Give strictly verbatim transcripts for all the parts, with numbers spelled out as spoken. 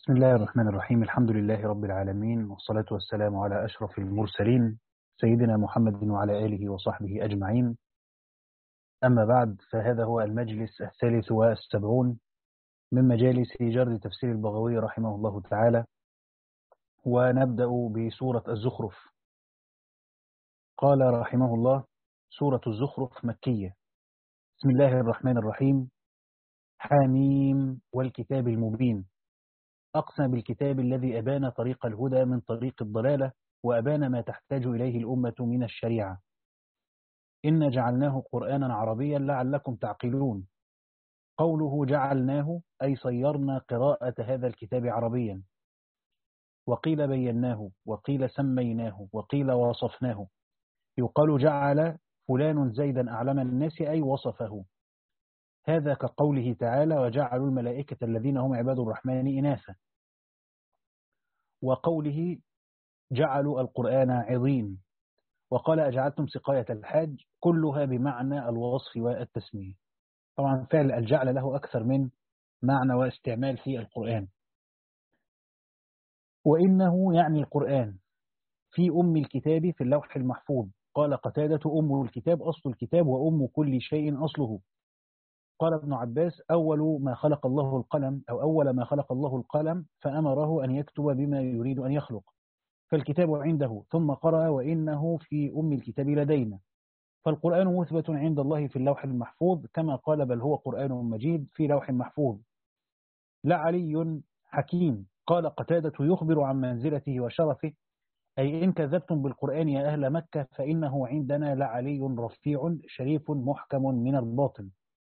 بسم الله الرحمن الرحيم. الحمد لله رب العالمين، والصلاة والسلام على أشرف المرسلين سيدنا محمد وعلى آله وصحبه أجمعين. أما بعد، فهذا هو المجلس الثالث والسبعون من مجالس جرد تفسير البغوي رحمه الله تعالى، ونبدأ بسورة الزخرف. قال رحمه الله: سورة الزخرف مكية. بسم الله الرحمن الرحيم. حاميم والكتاب المبين. أقسم بالكتاب الذي أبان طريق الهدى من طريق الضلالة، وأبان ما تحتاج إليه الأمة من الشريعة. إن جعلناه قرآنا عربيا لعلكم تعقلون. قوله جعلناه أي صيرنا قراءة هذا الكتاب عربيا، وقيل بيناه، وقيل سميناه، وقيل وصفناه. يقال جعل فلان زيدا أعلم الناس أي وصفه. هذا كقوله تعالى: وجعلوا الملائكة الذين هم عباد الرحمن إناثا. وقوله جعلوا القرآن عظيم. وقال أجعلتم سقاية الحاج، كلها بمعنى الوصف والتسمية. طبعا فعل الجعل له أكثر من معنى واستعمال في القرآن. وإنه يعني القرآن في أم الكتاب في اللوح المحفوظ. قال قتادة: أم الكتاب أصل الكتاب، وأم كل شيء أصله. قال ابن عباس: أول ما خلق الله القلم، أو أول ما خلق الله القلم فأمره أن يكتب بما يريد أن يخلق، فالكتاب عنده. ثم قرأ: وإنه في أم الكتاب لدينا. فالقرآن مثبت عند الله في اللوح المحفوظ، كما قال: بل هو قرآن مجيد في لوح محفوظ. لعلي حكيم. قال قتادة: يخبر عن منزلته وشرفه، أي إن كذبتم بالقرآن يا أهل مكة فإنه عندنا لعلي رفيع شريف محكم من الباطل.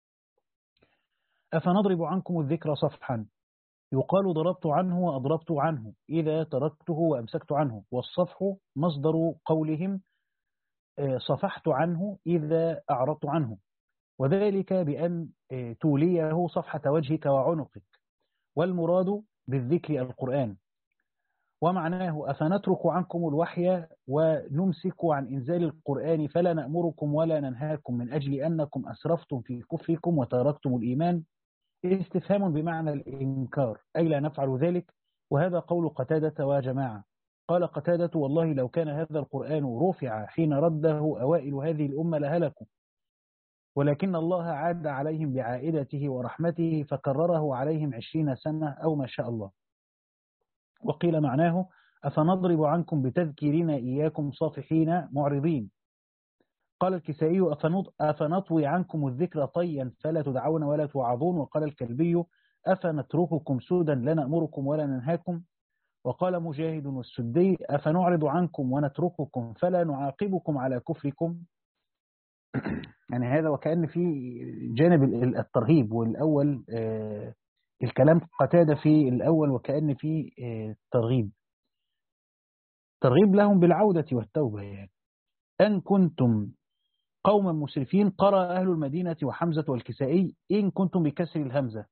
أفنضرب عنكم الذكر صفحا. يقال ضربت عنه وأضربت عنه إذا تركته وأمسكت عنه، والصفح مصدر قولهم صفحت عنه إذا أعرضت عنه، وذلك بأن توليه صفحة وجهك وعنقك. والمراد بالذكر القرآن. ومعناه: أفنترك عنكم الوحي ونمسك عن إنزال القرآن فلا نأمركم ولا ننهاكم من أجل أنكم أسرفتم في كفركم وتركتم الإيمان. استفهام بمعنى الإنكار، أي لا نفعل ذلك. وهذا قول قتادة وجماعة. قال قتادة: والله لو كان هذا القرآن رفع حين رده أوائل هذه الأمة لهلكوا، ولكن الله عاد عليهم بعائدته ورحمته فكرره عليهم عشرين سنة أو ما شاء الله. وقيل معناه: أفنضرب عنكم بتذكيرنا إياكم صافحين معرضين. قال الكسائي: أفنطوي عنكم الذكر طيا فلا تدعون ولا توعظون. وقال الكلبي: أفنترككم سودا لا نأمركم ولا ننهاكم. وقال مجاهد والسدي: أفنعرض عنكم ونترككم فلا نعاقبكم على كفركم. يعني هذا وكأن في جانب الترهيب، والأول آه الكلام قتادة في الأول وكأن في آه ترغيب ترغيب لهم بالعودة والتوبة. يعني أن كنتم قوما مسرفين. قرأ أهل المدينة وحمزة والكسائي: إن كنتم بكسر الهمزة.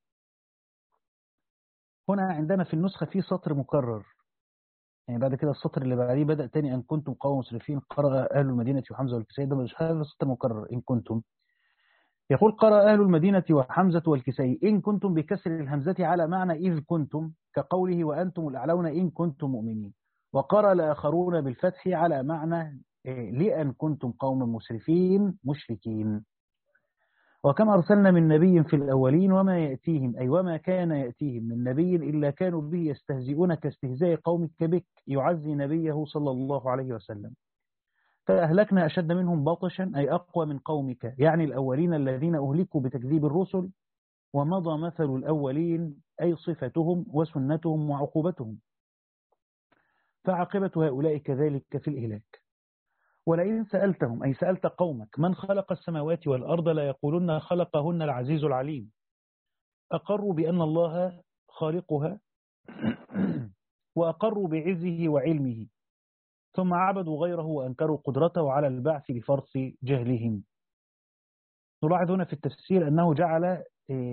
هنا عندنا في النسخة في سطر مكرر، يعني بعد كده السطر اللي بعديه بدأ تاني: أن كنتم قوما مسرفين قرأ أهل المدينة وحمزة والكسائي. ده مش هذا سطر مكرر. إن كنتم، يقول: قرأ أهل المدينة وحمزة والكسائي إن كنتم بكسر الهمزة على معنى إذ كنتم، كقوله: وأنتم الأعلون إن كنتم مؤمنين. وقرأ الآخرون بالفتح على معنى لأن كنتم قوما مسرفين مشركين. وكما أرسلنا من نبي في الأولين وما يأتيهم، أي وما كان يأتيهم من نبي إلا كانوا به يستهزئون كاستهزاء قومك بك يعزي نبيه صلى الله عليه وسلم. فأهلكنا أشد منهم بطشا، أي أقوى من قومك، يعني الأولين الذين أهلكوا بتكذيب الرسل. ومضى مثل الأولين، أي صفتهم وسنتهم وعقوبتهم. فعاقبة هؤلاء كذلك في الإهلاك. ولئن سألتهم، أي سألت قومك: من خلق السماوات والأرض لا يقولون خلقهن العزيز العليم. أقروا بأن الله خالقها وأقروا بعزه وعلمه، ثم عبدوا غيره وأنكروا قدرته على البعث لفرط جهلهم. نلاحظ هنا في التفسير أنه جعل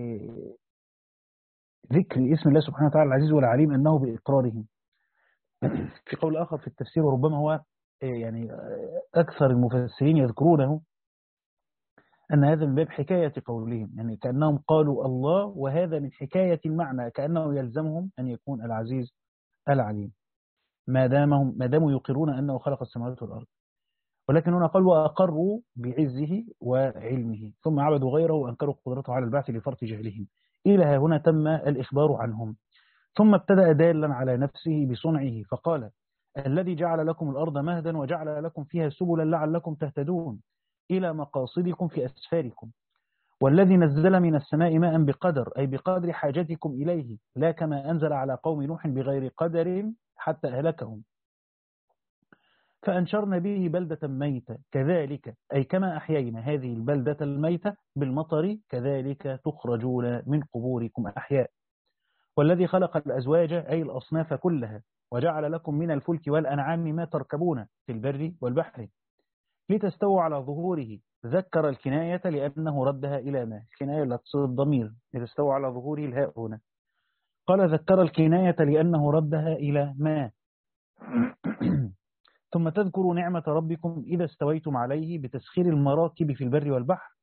ذكر اسم الله سبحانه وتعالى العزيز والعليم أنه بإقرارهم. في قول آخر في التفسير، وربما هو يعني أكثر المفسرين يذكرونه، أن هذا من باب حكاية قولهم، يعني كأنهم قالوا الله، وهذا من حكاية المعنى، كأنه يلزمهم أن يكون العزيز العليم ما دامهم ما داموا يقرون أنه خلق السماوات والأرض. ولكن هنا قال وأقروا بعزه وعلمه ثم عبدوا غيره وأنكروا قدرته على البعث لفرط جهلهم. إلى هنا تم الإخبار عنهم. ثم ابتدأ دالا على نفسه بصنعه فقال الذي جعل لكم الأرض مهدا وجعل لكم فيها سبلا لعلكم تهتدون إلى مقاصدكم في أسفاركم، والذي نزل من السماء ماء بقدر، أي بقدر حاجتكم إليه، لا كما أنزل على قوم نوح بغير قدر حتى أهلكهم، فأنشرنا به بلدة ميتة كذلك، أي كما أحيينا هذه البلدة الميتة بالمطر كذلك تخرجون من قبوركم أحياء. والذي خلق الأزواج أي الأصناف كلها، وجعل لكم من الفلك والأنعام ما تركبون في البر والبحر لتستووا على ظهوره. ذكر الكناية لأنه ردها إلى ما، الكناية لا تصير الضمير، لتستووا على ظهوره الهاء هنا. قال ذكر الكناية لأنه ردها إلى ما. ثم تذكروا نعمة ربكم إذا استويتم عليه بتسخير المراكب في البر والبحر،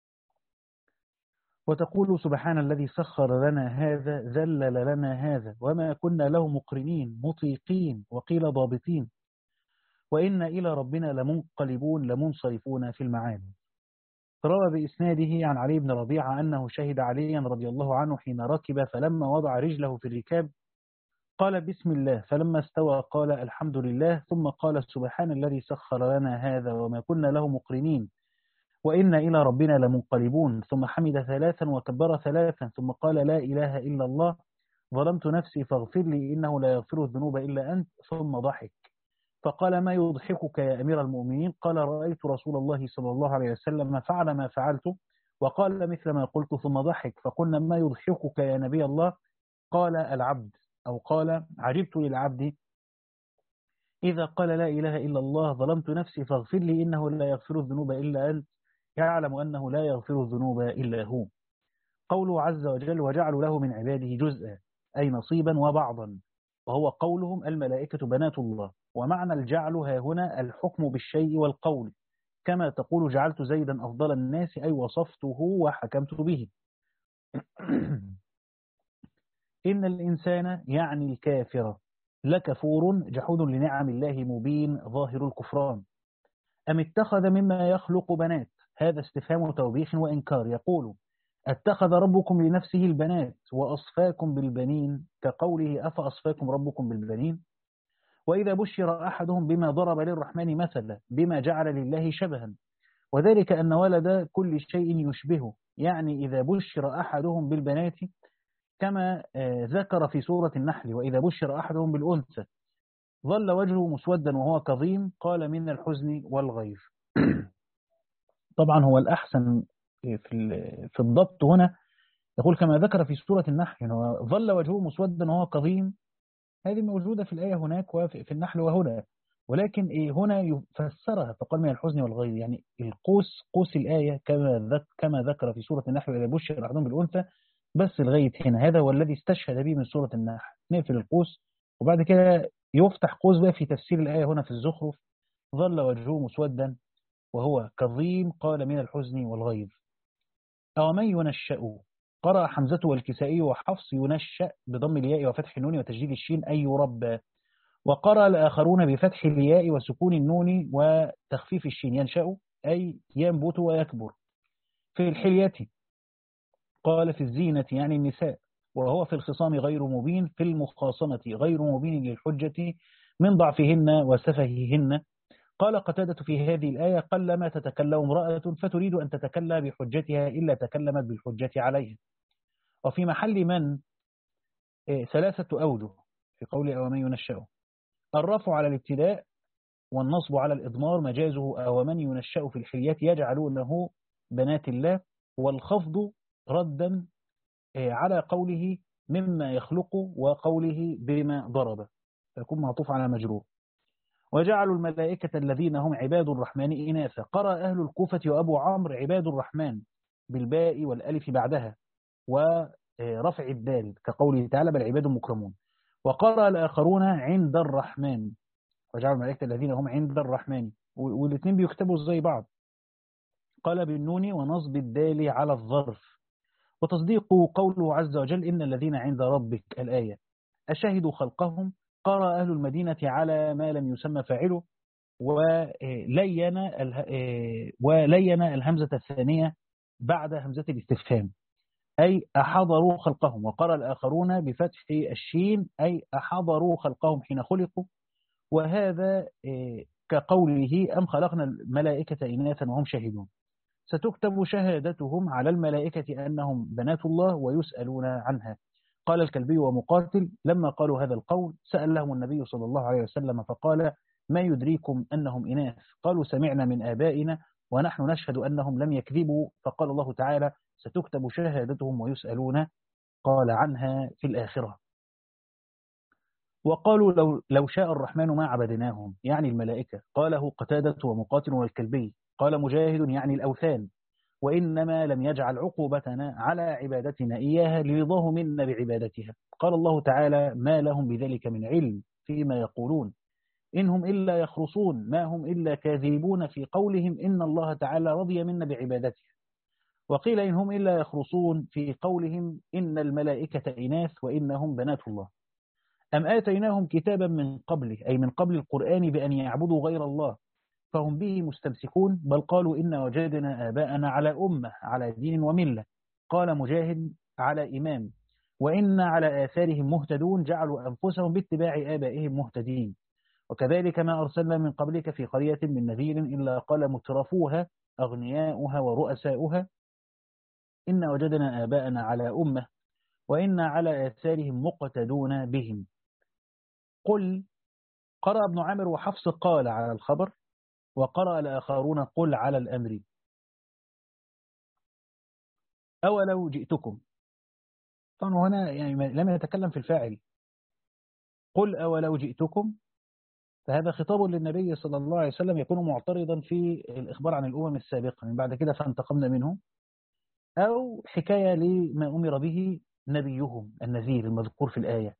وتقولوا سبحان الذي سخر لنا هذا ذلل لنا هذا وما كنا له مقرنين مطيقين وقيل ضابطين وإن إلى ربنا لمنقلبون لمنصرفون في المعاد. روى بإسناده عن علي بن ربيعة أنه شهد عليا رضي الله عنه حين ركب، فلما وضع رجله في الركاب قال بسم الله، فلما استوى قال الحمد لله، ثم قال سبحان الذي سخر لنا هذا وما كنا له مقرنين وإن إلى ربنا لمنقلبون، ثم حمد ثلاثا وكبر ثلاثا، ثم قال لا إله إلا الله ظلمت نفسي فاغفر لي إنه لا يغفر الذنوب إلا أنت، ثم ضحك فقال ما يضحكك يا أمير المؤمنين؟ قال رأيت رسول الله صلى الله عليه وسلم فعل ما فعلت وقال مثل ما قلت، ثم ضحك فقلنا ما يضحكك يا نبي الله؟ قال العبد، أو قال عجبت للعبد إذا قال لا إله إلا الله ظلمت نفسي فاغفر لي إنه لا يغفر الذنوب إلا أنت، يعلم أنه لا يغفر الذنوب إلا هو. قوله عز وجل وجعلوا له من عباده جزءا أي نصيبا وبعضا، وهو قولهم الملائكة بنات الله. ومعنى الجعل ها هنا الحكم بالشيء والقول، كما تقول جعلت زيدا أفضل الناس أي وصفته وحكمت به. إن الإنسان يعني الكافر لكفور جحود لنعم الله مبين ظاهر الكفران. أم اتخذ مما يخلق بنات، هذا استفهام توبيخ وإنكار. يقول اتخذ ربكم لنفسه البنات وأصفاكم بالبنين، كقوله أفأصفاكم ربكم بالبنين. وإذا بشر أحدهم بما ضرب للرحمن مثلا بما جعل لله شبها، وذلك أن ولد كل شيء يشبهه، يعني إذا بشر أحدهم بالبنات كما ذكر في سورة النحل وإذا بشر أحدهم بالأنثى ظل وجهه مسودا وهو كظيم قال من الحزن والغيظ. طبعا هو الأحسن في في الضبط هنا يقول كما ذكر في سورة النحل، يعني ظل وجهه مسودا وهو كظيم، هذه موجودة في الآية هناك وفي النحل وهنا، ولكن إيه هنا يفسرها فقال من الحزن والغيظ، يعني القوس قوس الآية كما ذك كما ذكر في سورة النحل إذا بشر أحدهم بالأنثى، بس الغيث هنا هذا هو الذي استشهد به من سورة النحل. نقفل القوس وبعد كده يفتح قوس بقى في تفسير الآية هنا في الزخرف ظل وجهه مسودا وهو كظيم قال من الحزن والغيظ. أو من ينشأ، قرأ حمزة والكسائي وحفص ينشأ بضم الياء وفتح النون وتجديد الشين أي يربى، وقرأ الآخرون بفتح الياء وسكون النون وتخفيف الشين ينشأ أي ينبت ويكبر. في الحلية قال في الزينة يعني النساء، وهو في الخصام غير مبين، في المخاصمة غير مبين للحجة من ضعفهن وسفههن. قال قتادة في هذه الآية قلما تتكلم امرأة فتريد أن تتكلم بحجتها إلا تكلمت بالحجة عليها. وفي محل من ثلاثة أوجه في قول أو من ينشأ، الرفع على الابتداء والنصب على الإضمار مجازه أو من ينشأ في الحليات يجعلونه بنات الله، والخفض ردا على قوله مما يخلق وقوله بما ضرب فيكون معطوف على مجرور. وجعلوا الملائكة الذين هم عباد الرحمن إناثا، قرأ أهل الكوفة وأبو عمرو عباد الرحمن بالباء والألف بعدها ورفع الدال كقوله تعالى بل عباد مكرمون. وقرأ الآخرون عند الرحمن، وجعلوا الملائكة الذين هم عند الرحمن، والاثنين بيكتبوا زي بعض. قال بالنون ونصب الدال على الظرف. وتصديق قوله عز وجل إن الذين عند ربك الآية أشهدوا خلقهم. قرأ أهل المدينة على ما لم يسمى فاعله، ولين ولين الهمزة الثانية بعد همزة الاستفهام أي أحضروا خلقهم. وقرأ الآخرون بفتح الشين أي أحضروا خلقهم حين خلقوا، وهذا كقوله أم خلقنا الملائكة إناثا وهم شاهدون. ستكتب شهادتهم على الملائكة أنهم بنات الله ويسألون عنها. قال الكلبي ومقاتل لما قالوا هذا القول سألهم النبي صلى الله عليه وسلم فقال ما يدريكم أنهم إناث؟ قالوا سمعنا من آبائنا ونحن نشهد أنهم لم يكذبوا. فقال الله تعالى ستكتب شهادتهم ويسألون قال عنها في الآخرة. وقالوا لو, لو شاء الرحمن ما عبدناهم يعني الملائكة. قاله قتادة ومقاتل والكلبي. قال مجاهد يعني الأوثان، وإنما لم يجعل عقوبتنا على عبادتنا إياها لرضاه منا بعبادتها. قال الله تعالى ما لهم بذلك من علم فيما يقولون إنهم إلا يخرصون ما هم إلا كاذبون في قولهم إن الله تعالى رضي منا بعبادته. وقيل إنهم إلا يخرصون في قولهم إن الملائكة إناث وإنهم بنات الله. أم آتيناهم كتابا من قبله أي من قبل القرآن بأن يعبدوا غير الله فهم به مستمسكون. بل قالوا إن وجدنا آباءنا على أمة على دين وملة. قال مجاهد على إمام. وإن على آثارهم مهتدون جعلوا أنفسهم باتباع آبائهم مهتدين. وكذلك ما أرسلنا من قبلك في قرية من نذير إلا قال مترفوها أغنياؤها ورؤساؤها إن وجدنا آباءنا على أمة وإن على آثارهم مقتدون بهم. قل قرأ ابن عامر وحفص قال على الخبر، وقرأ الآخرون قل على الأمر. أولو جئتكم طبعا هنا يعني لم يتكلم في الفاعل. قل أولو جئتكم فهذا خطاب للنبي صلى الله عليه وسلم يكون معترضا في الإخبار عن الأمم السابقة من بعد كده فانتقمنا منهم، أو حكاية لما أمر به نبيهم النذير المذكور في الآية.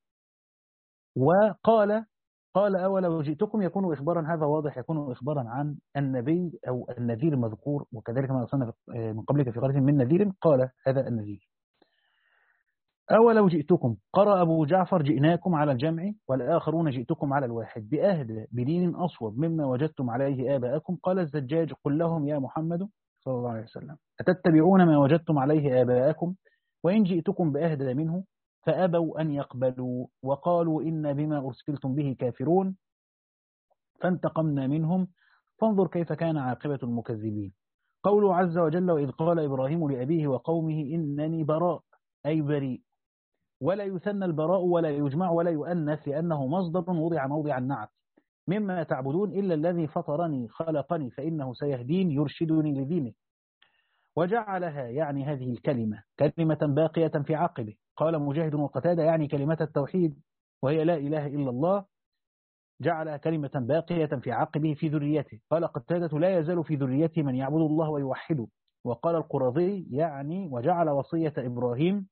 وقال قال أولو جئتكم يكون إخبارا، هذا واضح يكون إخبارا عن النبي أو النذير المذكور. وكذلك ما أرسلنا من قبلك في قرية من نذير قال هذا النذير. أولو جئتكم قرأ أبو جعفر جئناكم على الجمع والآخرون جئتكم على الواحد بأهدى بدين أصوب مما وجدتم عليه آباءكم. قال الزجاج قل لهم يا محمد صلى الله عليه وسلم أتتبعون ما وجدتم عليه آباءكم وإن جئتكم بأهدى منه فأبوا أن يقبلوا وقالوا إن بما أرسلتم به كافرون فانتقمنا منهم فانظر كيف كان عاقبة المكذبين. قوله عز وجل وإذ قال إبراهيم لأبيه وقومه إنني براء أي بريء. ولا يثنى البراء ولا يجمع ولا يؤنث لأنه مصدر وضع موضع النعت. مما تعبدون إلا الذي فطرني خلقني فإنه سيهدين يرشدني لدينه. وجعلها يعني هذه الكلمة كلمة باقية في عقبه. قال مجاهد وقتادة يعني كلمة التوحيد وهي لا إله إلا الله جعلها كلمة باقية في عقبه في ذريته. قال قتادة لا يزال في ذريته من يعبد الله ويوحده. وقال القرظي يعني وجعل وصية إبراهيم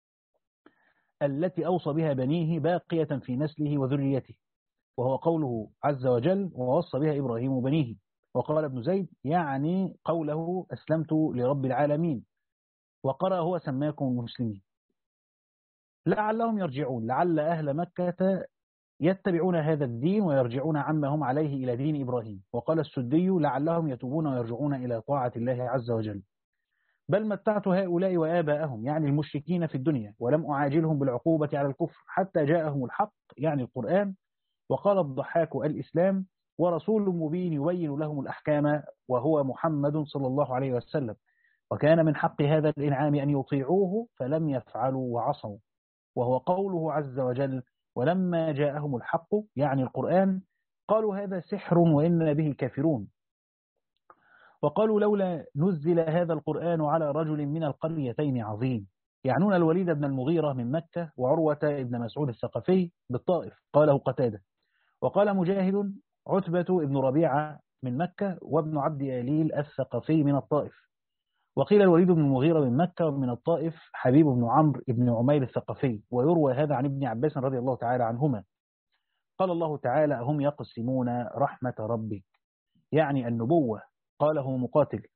التي أوصى بها بنيه باقية في نسله وذريته، وهو قوله عز وجل ووصى بها إبراهيم بنيه. وقال ابن زيد يعني قوله أسلمت لرب العالمين. وقرأ هو سماكم المسلمين. لعلهم يرجعون لعل أهل مكة يتبعون هذا الدين ويرجعون عما هم عليه إلى دين إبراهيم. وقال السدي لعلهم يتوبون ويرجعون إلى طاعة الله عز وجل. بل متعت هؤلاء وآباءهم يعني المشركين في الدنيا ولم أعاجلهم بالعقوبة على الكفر حتى جاءهم الحق يعني القرآن. وقال الضحاك الإسلام ورسول مبين يبين لهم الأحكام وهو محمد صلى الله عليه وسلم. وكان من حق هذا الإنعام أن يطيعوه فلم يفعلوا وعصوا. وهو قوله عز وجل ولما جاءهم الحق يعني القرآن قالوا هذا سحر وإنا به كافرون. وقالوا لولا نزل هذا القرآن على رجل من القريتين عظيم، يعنون الوليد بن المغيرة من مكة وعروة بن مسعود الثقفي بالطائف. قاله قتادة. وقال مجاهد عتبة بن ربيعة من مكة وابن عبد يليل الثقفي من الطائف. وقيل الوليد بن المغيرة من مكة ومن الطائف حبيب بن عمرو بن عمير الثقفي. ويروى هذا عن ابن عباس رضي الله تعالى عنهما. قال الله تعالى هم يقسمون رحمة ربك يعني النبوة. قاله مقاتل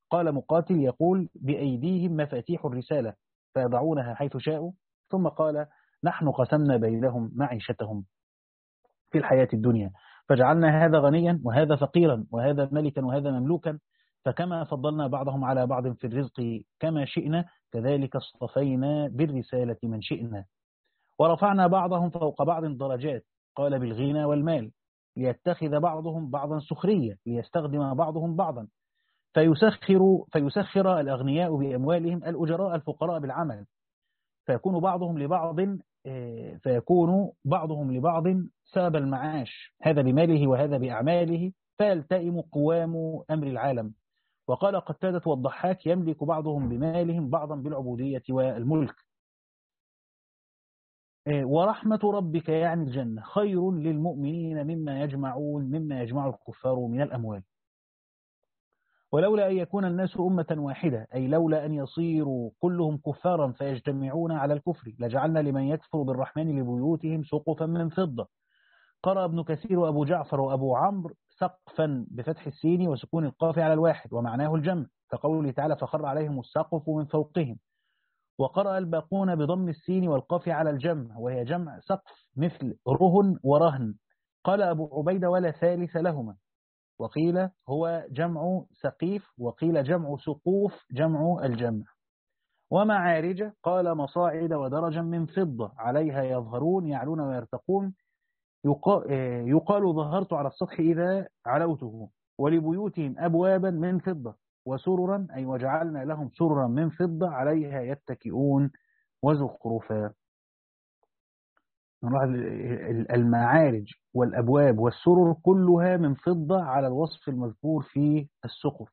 قال مقاتل يقول بأيديهم مفاتيح الرسالة فيضعونها حيث شاءوا. ثم قال نحن قسمنا بينهم معيشتهم في الحياة الدنيا فجعلنا هذا غنيا وهذا فقيرا وهذا ملكا وهذا مملوكا فكما فضلنا بعضهم على بعض في الرزق كما شئنا كذلك اصطفينا بالرسالة من شئنا ورفعنا بعضهم فوق بعض درجات قال بالغنى والمال ليتخذ بعضهم بعضا سخرية ليستخدم بعضهم بعضا فيسخر, فيسخر الأغنياء بأموالهم الأجراء الفقراء بالعمل فيكون بعضهم لبعض فيكون بعضهم لبعض سبب المعاش هذا بماله وهذا بأعماله فيلتئم قوام أمر العالم. وقال قتادة والضحاك يملك بعضهم بمالهم بعضا بالعبودية والملك. ورحمة ربك يعني الجنة خير للمؤمنين مما يجمعون مما يجمع الكفار من الأموال. ولولا أن يكون الناس أمة واحدة أي لولا أن يصيروا كلهم كفارا فيجتمعون على الكفر لجعلنا لمن يكفر بالرحمن لبيوتهم سقفا من فضة. قرأ ابن كثير وأبو جعفر وأبو عمرو سقفا بفتح السين وسكون القاف على الواحد ومعناه الجمع كقوله تعالى فخر عليهم السقف من فوقهم. وقرأ الباقون بضم السين والقاف على الجمع وهي جمع سقف مثل رهن ورهن. قال أبو عبيدة ولا ثالث لهما وقيل هو جمع سقيف وقيل جمع سقوف جمع الجمع. ومعارج قال مصاعد ودرجا من فضة عليها يظهرون يعلون ويرتقون يقال ظهرت على السطح إذا علوته. ولبيوتهم أبوابا من فضة وسررا أي وجعلنا لهم سررا من فضة عليها يتكئون وزخرفا. المعارج والأبواب والسرر كلها من فضة على الوصف المذكور في السقف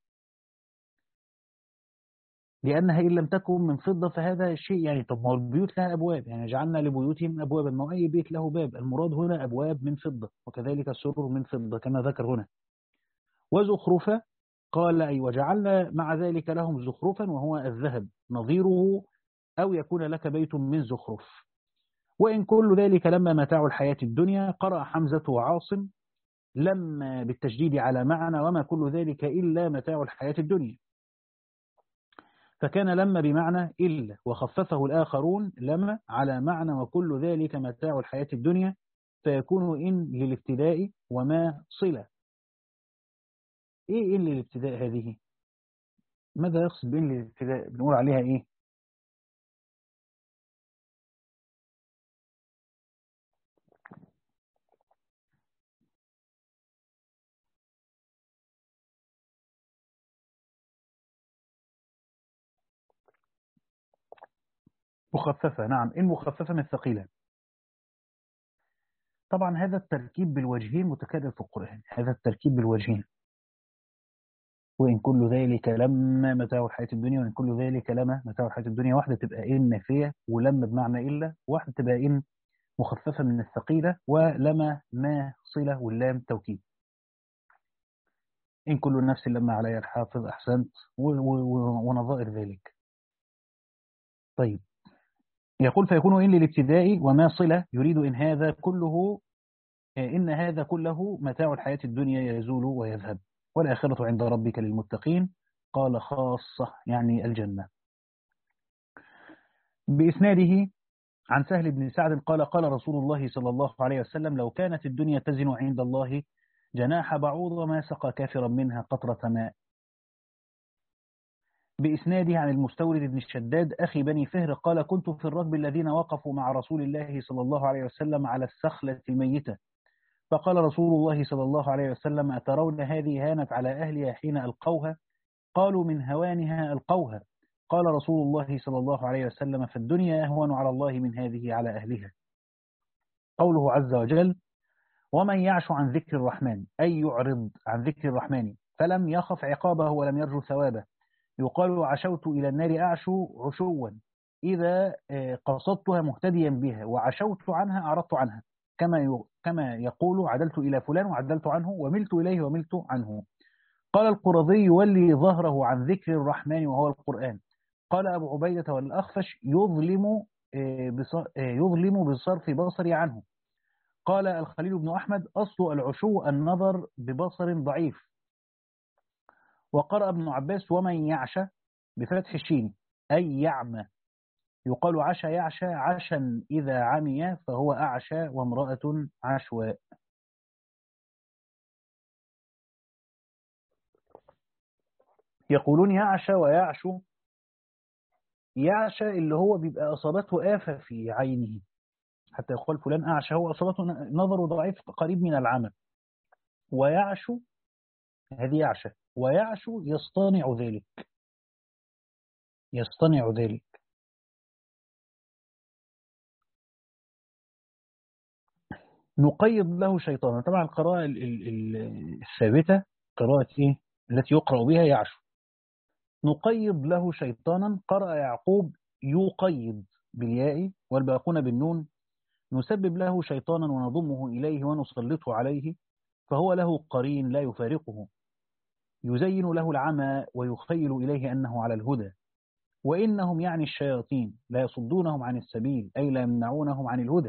لأنها إن لم تكن من فضة فهذا الشيء يعني طب ما البيوت لها أبواب يعني جعلنا لبيوتهم أبوابا ما أي بيت له باب المراد هنا أبواب من فضة وكذلك السرر من فضة كما ذكر هنا. وزخرفة قال أي وجعلنا مع ذلك لهم زخرفا وهو الذهب نظيره أو يكون لك بيت من زخرف. وإن كل ذلك لما متاع الحياة الدنيا. قرأ حمزة وعاصم لما بالتشديد على معنى وما كل ذلك إلا متاع الحياة الدنيا فكان لما بمعنى إلا وخففه الآخرون لما على معنى وكل ذلك متاع الحياة الدنيا فيكون إن للابتداء وما صلة. إيه إن للابتداء هذه؟ ماذا يقصد بإن للابتداء؟ بنقول عليها إيه؟ مخففة. نعم إن مخففة من الثقيلة. طبعا هذا التركيب بالوجهين متكرر في القرآن هذا التركيب بالوجهين وإن كل ذلك لما متاع الحياة الدنيا وإن كل ذلك لما متاع الحياة الدنيا واحدة تبقى إن نافية ولما بمعنى إلا واحدة تبقى إن مخففة من الثقيلة ولما ما صلة واللام توكيد. إن كل نفس لما عليها الحافظ أحسنت ونظائر ذلك. طيب يقول فيكون إن للابتداء وما صلة يريد إن هذا كله إن هذا كله متاع الحياة الدنيا يزول ويذهب والآخرة عند ربك للمتقين. قال خاصة يعني الجنة. بإسناده عن سهل بن سعد قال قال رسول الله صلى الله عليه وسلم لو كانت الدنيا تزن عند الله جناح بعوض ما سقى كافرا منها قطرة ماء. بإسناده عن المستورد بن الشداد أخي بني فهر قال كنت في الركب الذين وقفوا مع رسول الله صلى الله عليه وسلم على السخلة الميتة فقال رسول الله صلى الله عليه وسلم أترون هذه هانت على أهلها حين ألقوها قالوا من هوانها ألقوها قال رسول الله صلى الله عليه وسلم فالدنيا أهون على الله من هذه على أهلها. قوله عز وجل ومن يعش عن ذكر الرحمن أي يعرض عن ذكر الرحمن فلم يخف عقابه ولم يرجو ثوابه. يقال عشوت إلى النار أعشو عشوا إذا قصدتها مهتديا بها وعشوت عنها أعرضت عنها كما كما يقول عدلت إلى فلان وعدلت عنه وملت إليه وملت عنه. قال القرظي يولي ظهره عن ذكر الرحمن وهو القرآن. قال أبو عبيدة والأخفش يظلم يظلم بصرف بصري عنه. قال الخليل بن أحمد أصل العشو النظر ببصر ضعيف. وقرأ ابن عباس ومن يعشى بفتح الشين أي يعمى. يقال عشى يعشى عشا إذا عمي فهو أعشى وامرأة عشواء. يقولون يعشى ويعشو. يعشى اللي هو بيبقى أصابته آفة في عينه، حتى يقول فلان أعشى، هو أصابته نظره ضعيف قريب من العمى. ويعشو هذه يعشى، ويعشو يصطنع ذلك، يصطنع ذلك. نقيض له شيطانا. طبعا القراءة ال- ال- ال- الثابتة قراءة إيه التي يقرأ بها يعشو. نقيض له شيطانا. قرأ يعقوب يقيض بالياء والباقون بالنون. نسبب له شيطانا ونضمه إليه ونسلطه عليه، فهو له قرين لا يفارقه، يزين له العمى ويخيل إليه أنه على الهدى. وإنهم يعني الشياطين لا يصدونهم عن السبيل أي لا يمنعونهم عن الهدى.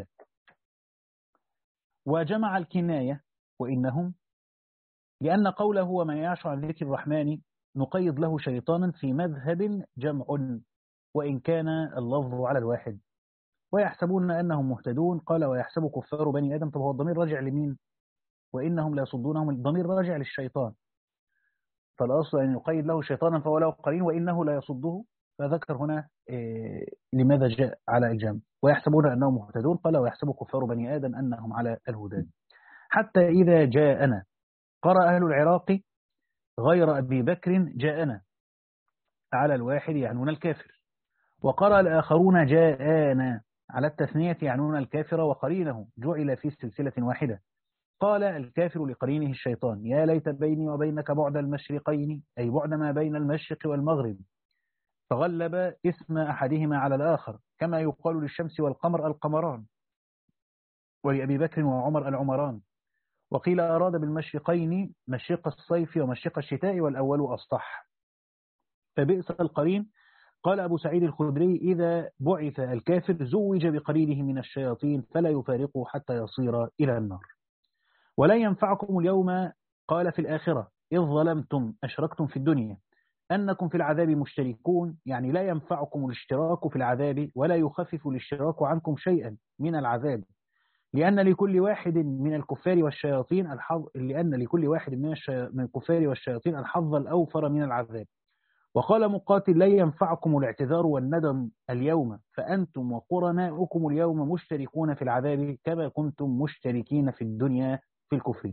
وجمع الكناية وإنهم، لأن قوله ومن يعش عن ذكر الرحمن نقيض له شيطانا في مذهب جمع، وإن كان اللفظ على الواحد. ويحسبون أنهم مهتدون. قال ويحسب كفار بني آدم. طب هو الضمير راجع لمين؟ وإنهم لا يصدونهم، الضمير راجع للشيطان، فالأصل أن يقيد له شيطانا فهو له قرين وإنه لا يصده. فذكر هنا إيه لماذا جاء على الجمع. ويحسبون أنهم مهتدون. قال ويحسب كفار بني آدم أنهم على الهدى. حتى إذا جاءنا. قرأ أهل العراق غير أبي بكر جاءنا، على الواحد يعنون الكافر. وقرأ الآخرون جاءنا على التثنية يعنون الكافر وقرينه، جعل في سلسلة واحدة. قال الكافر لقرينه الشيطان يا ليت بيني وبينك بعد المشرقين، أي بعد ما بين المشرق والمغرب، فغلب اسم أحدهما على الآخر، كما يقال للشمس والقمر القمران، ولأبي بكر وعمر العمران. وقيل أراد بالمشرقين مشرق الصيف ومشرق الشتاء والأول أسطح، فبئس القرين. قال أبو سعيد الخدري إذا بعث الكافر زوج بقرينه من الشياطين فلا يفارقه حتى يصير إلى النار. ولا ينفعكم اليوم، قال في الآخرة إذ ظلمتم أشركتم في الدنيا أنكم في العذاب مشتركون، يعني لا ينفعكم الاشتراك في العذاب ولا يخفف الاشتراك عنكم شيئا من العذاب، لأن لكل واحد من الكفار والشياطين الحظ لأن لكل واحد من, الشي... من الكفار والشياطين الحظ الأوفر من العذاب. وقال مقاتل لا ينفعكم الاعتذار والندم اليوم فأنتم وقرناؤكم اليوم مشتركون في العذاب كما كنتم مشتركين في الدنيا في الكفر.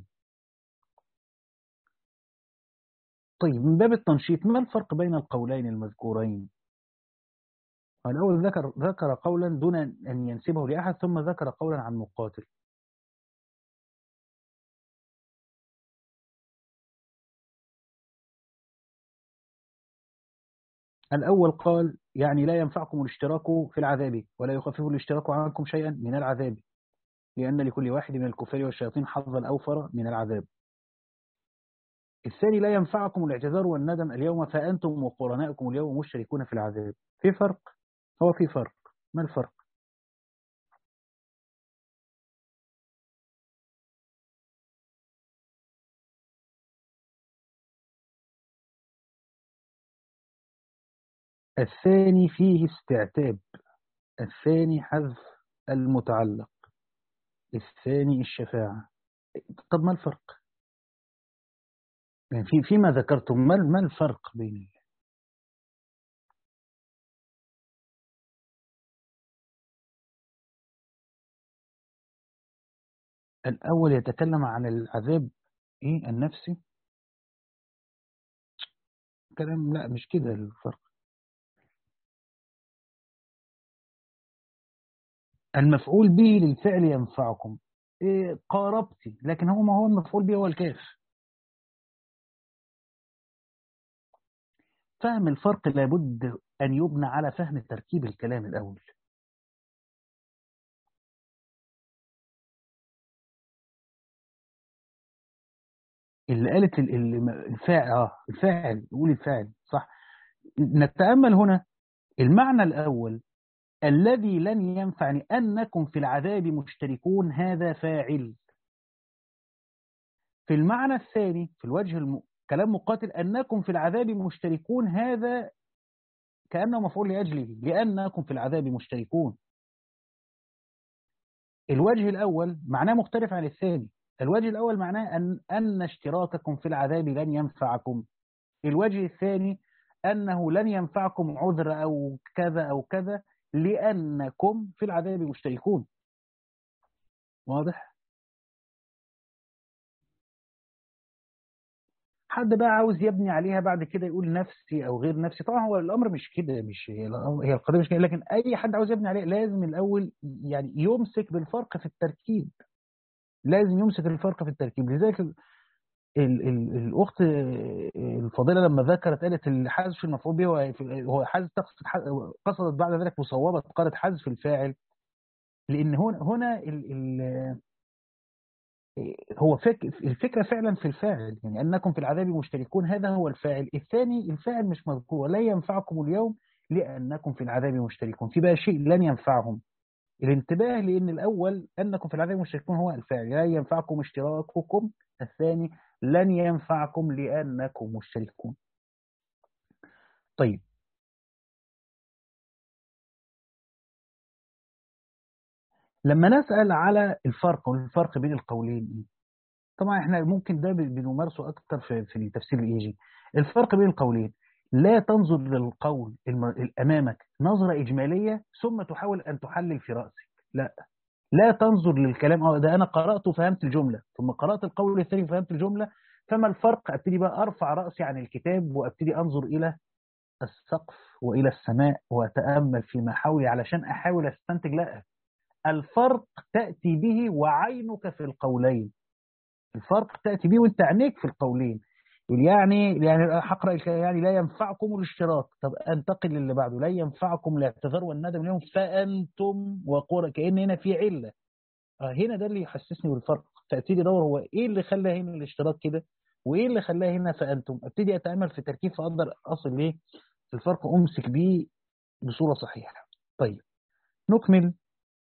طيب من باب التنشيط ما الفرق بين القولين المذكورين؟ الأول ذكر ذكر قولا دون أن ينسبه لأحد، ثم ذكر قولا عن مقاتل. الأول قال يعني لا ينفعكم الاشتراك في العذاب ولا يخفف الاشتراك عنكم شيئا من العذاب، لأن لكل واحد من الكفار والشياطين حظا أوفر من العذاب. الثاني لا ينفعكم الاعتذار والندم اليوم فأنتم وقرناؤكم اليوم مشتركون في العذاب. في فرق؟ هو في فرق. ما الفرق؟ الثاني فيه استعتاب، الثاني حذف المتعلق، الثاني الشفاعة. طب ما الفرق؟ يعني في فيما ذكرتم ما ما الفرق بين الأول يتكلم عن العذاب إيه النفسي؟ كلام لا مش كده الفرق. المفعول به للفعل ينفعكم إيه قاربتي، لكن هو ما هو المفعول به هو الكاف. فهم الفرق لابد أن يبنى على فهم تركيب الكلام الأول. اللي قالت ال- ال- الفاعل اه الفاعل يقول الفاعل صح. نتأمل هنا المعنى الأول الذي لن ينفعني أنكم في العذاب مشتركون، هذا فاعل. في المعنى الثاني في الوجه الم... كلام مقاتل أنكم في العذاب مشتركون، هذا كأنه مفعول لأجله، لأنكم في العذاب مشتركون. الوجه الأول معناه مختلف عن الثاني. الوجه الأول معناه أن, أن اشتراككم في العذاب لن ينفعكم. الوجه الثاني أنه لن ينفعكم عذر أو كذا أو كذا لأنكم في العذاب مشتركون. واضح؟ حد بقى عاوز يبني عليها بعد كده يقول نفسي أو غير نفسي، طبعا هو الأمر مش كده، مش هي هي القضية مش كده، لكن أي حد عاوز يبني عليه لازم الأول يعني يمسك بالفرق في التركيب، لازم يمسك الفرق في التركيب. لذلك ال ال الأخت الفاضلة لما ذكرت قالت الحذف المفعول به هو هو حذف، تقصد قصدت بعد ذلك مصوبة، قالت حذف الفاعل، لأن هنا هنا ال ال هو فك الفكرة فعلا في الفاعل، يعني أنكم في العذاب مشتركون هذا هو الفاعل. الثاني الفاعل مش مذكور، لا ينفعكم اليوم لأنكم في العذاب مشتركون، في بقى شيء لن ينفعهم. الانتباه لأن الأول أنكم في العذاب مشتركون هو الفاعل، لا ينفعكم اشتراككم. الثاني لن ينفعكم لأنكم مشتركون. طيب، لما نسأل على الفرق والفرق بين القولين، طبعا احنا ممكن ده بنمارسه اكتر في في التفسير الايجي. الفرق بين القولين، لا تنظر للقول الم- امامك نظرة اجمالية ثم تحاول ان تحلل في رأسك، لا. لا تنظر للكلام، اه ده انا قرأت وفهمت الجملة، ثم قرأت القول الثاني وفهمت الجملة، فما الفرق؟ ابتدي بقى ارفع رأسي عن الكتاب وابتدي انظر الى السقف والى السماء واتأمل فيما حولي علشان احاول استنتج. لا، الفرق تأتي به وعينك في القولين، الفرق تأتي به وانت عينيك في القولين. يقول يعني يعني هقرأ الك- يعني لا ينفعكم الاشتراك، طب انتقل للي بعده، لا ينفعكم الاعتذار والندم اليوم فأنتم وقرأ، كأن هنا في علة. آه هنا ده اللي يحسسني بالفرق، تأتي لي دور هو ايه اللي خلى هنا الاشتراك كده وايه اللي خلاه هنا فأنتم، ابتدي اتأمل في تركيب فاقدر اصل ليه الفرق، امسك بيه بصورة صحيحة. طيب، نكمل.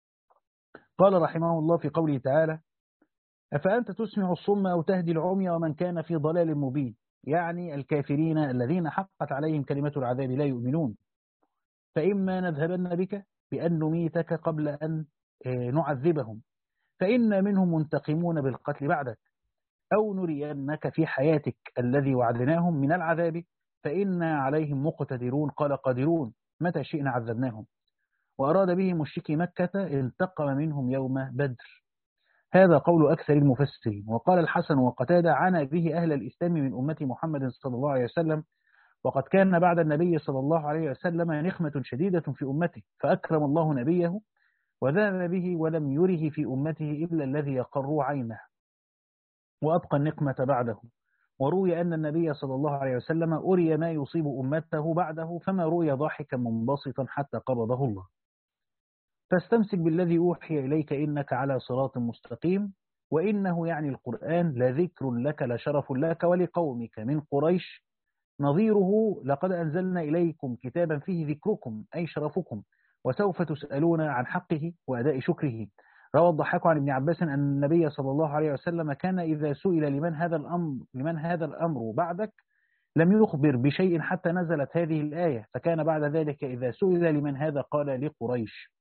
قال رحمه الله في قوله تعالى: أفأنت تسمع الصم أو تهدي العمي ومن كان في ضلال مبين. يعني الكافرين الذين حقت عليهم كلمة العذاب لا يؤمنون. فإما نذهبن بك بأن نميتك قبل أن آه، نعذبهم، فإن منهم منتقمون بالقتل بعدك، أو نرينك في حياتك الذي وعدناهم من العذاب فإنا عليهم مقتدرون. قال قادرون متى شئنا عذبناهم. وأراد به مشركي مكة انتقم منهم يوم بدر. هذا قول أكثر المفسرين. وقال الحسن وقتادة: عانى به أهل الإسلام من أمة محمد صلى الله عليه وسلم، وقد كان بعد النبي صلى الله عليه وسلم نخمة شديدة في أمته، فأكرم الله نبيه وذهب به ولم يره في أمته إلا الذي يقر عينه، وأبقى النقمة بعده. وروي أن النبي صلى الله عليه وسلم أري ما يصيب أمته بعده، فما روي ضاحكا منبسطا حتى قبضه الله. فاستمسك بالذي أوحي إليك إنك على صراط مستقيم. وإنه يعني القرآن لذكر لك لشرف لك ولقومك من قريش، نظيره لقد أنزلنا إليكم كتابا فيه ذكركم أي شرفكم، وسوف تسألون عن حقه وأداء شكره. روى الضحاك عن ابن عباس أن النبي صلى الله عليه وسلم كان إذا سئل لمن هذا الأمر لمن هذا الأمر بعدك لم يخبر بشيء حتى نزلت هذه الآية، فكان بعد ذلك إذا سئل لمن هذا قال لقريش.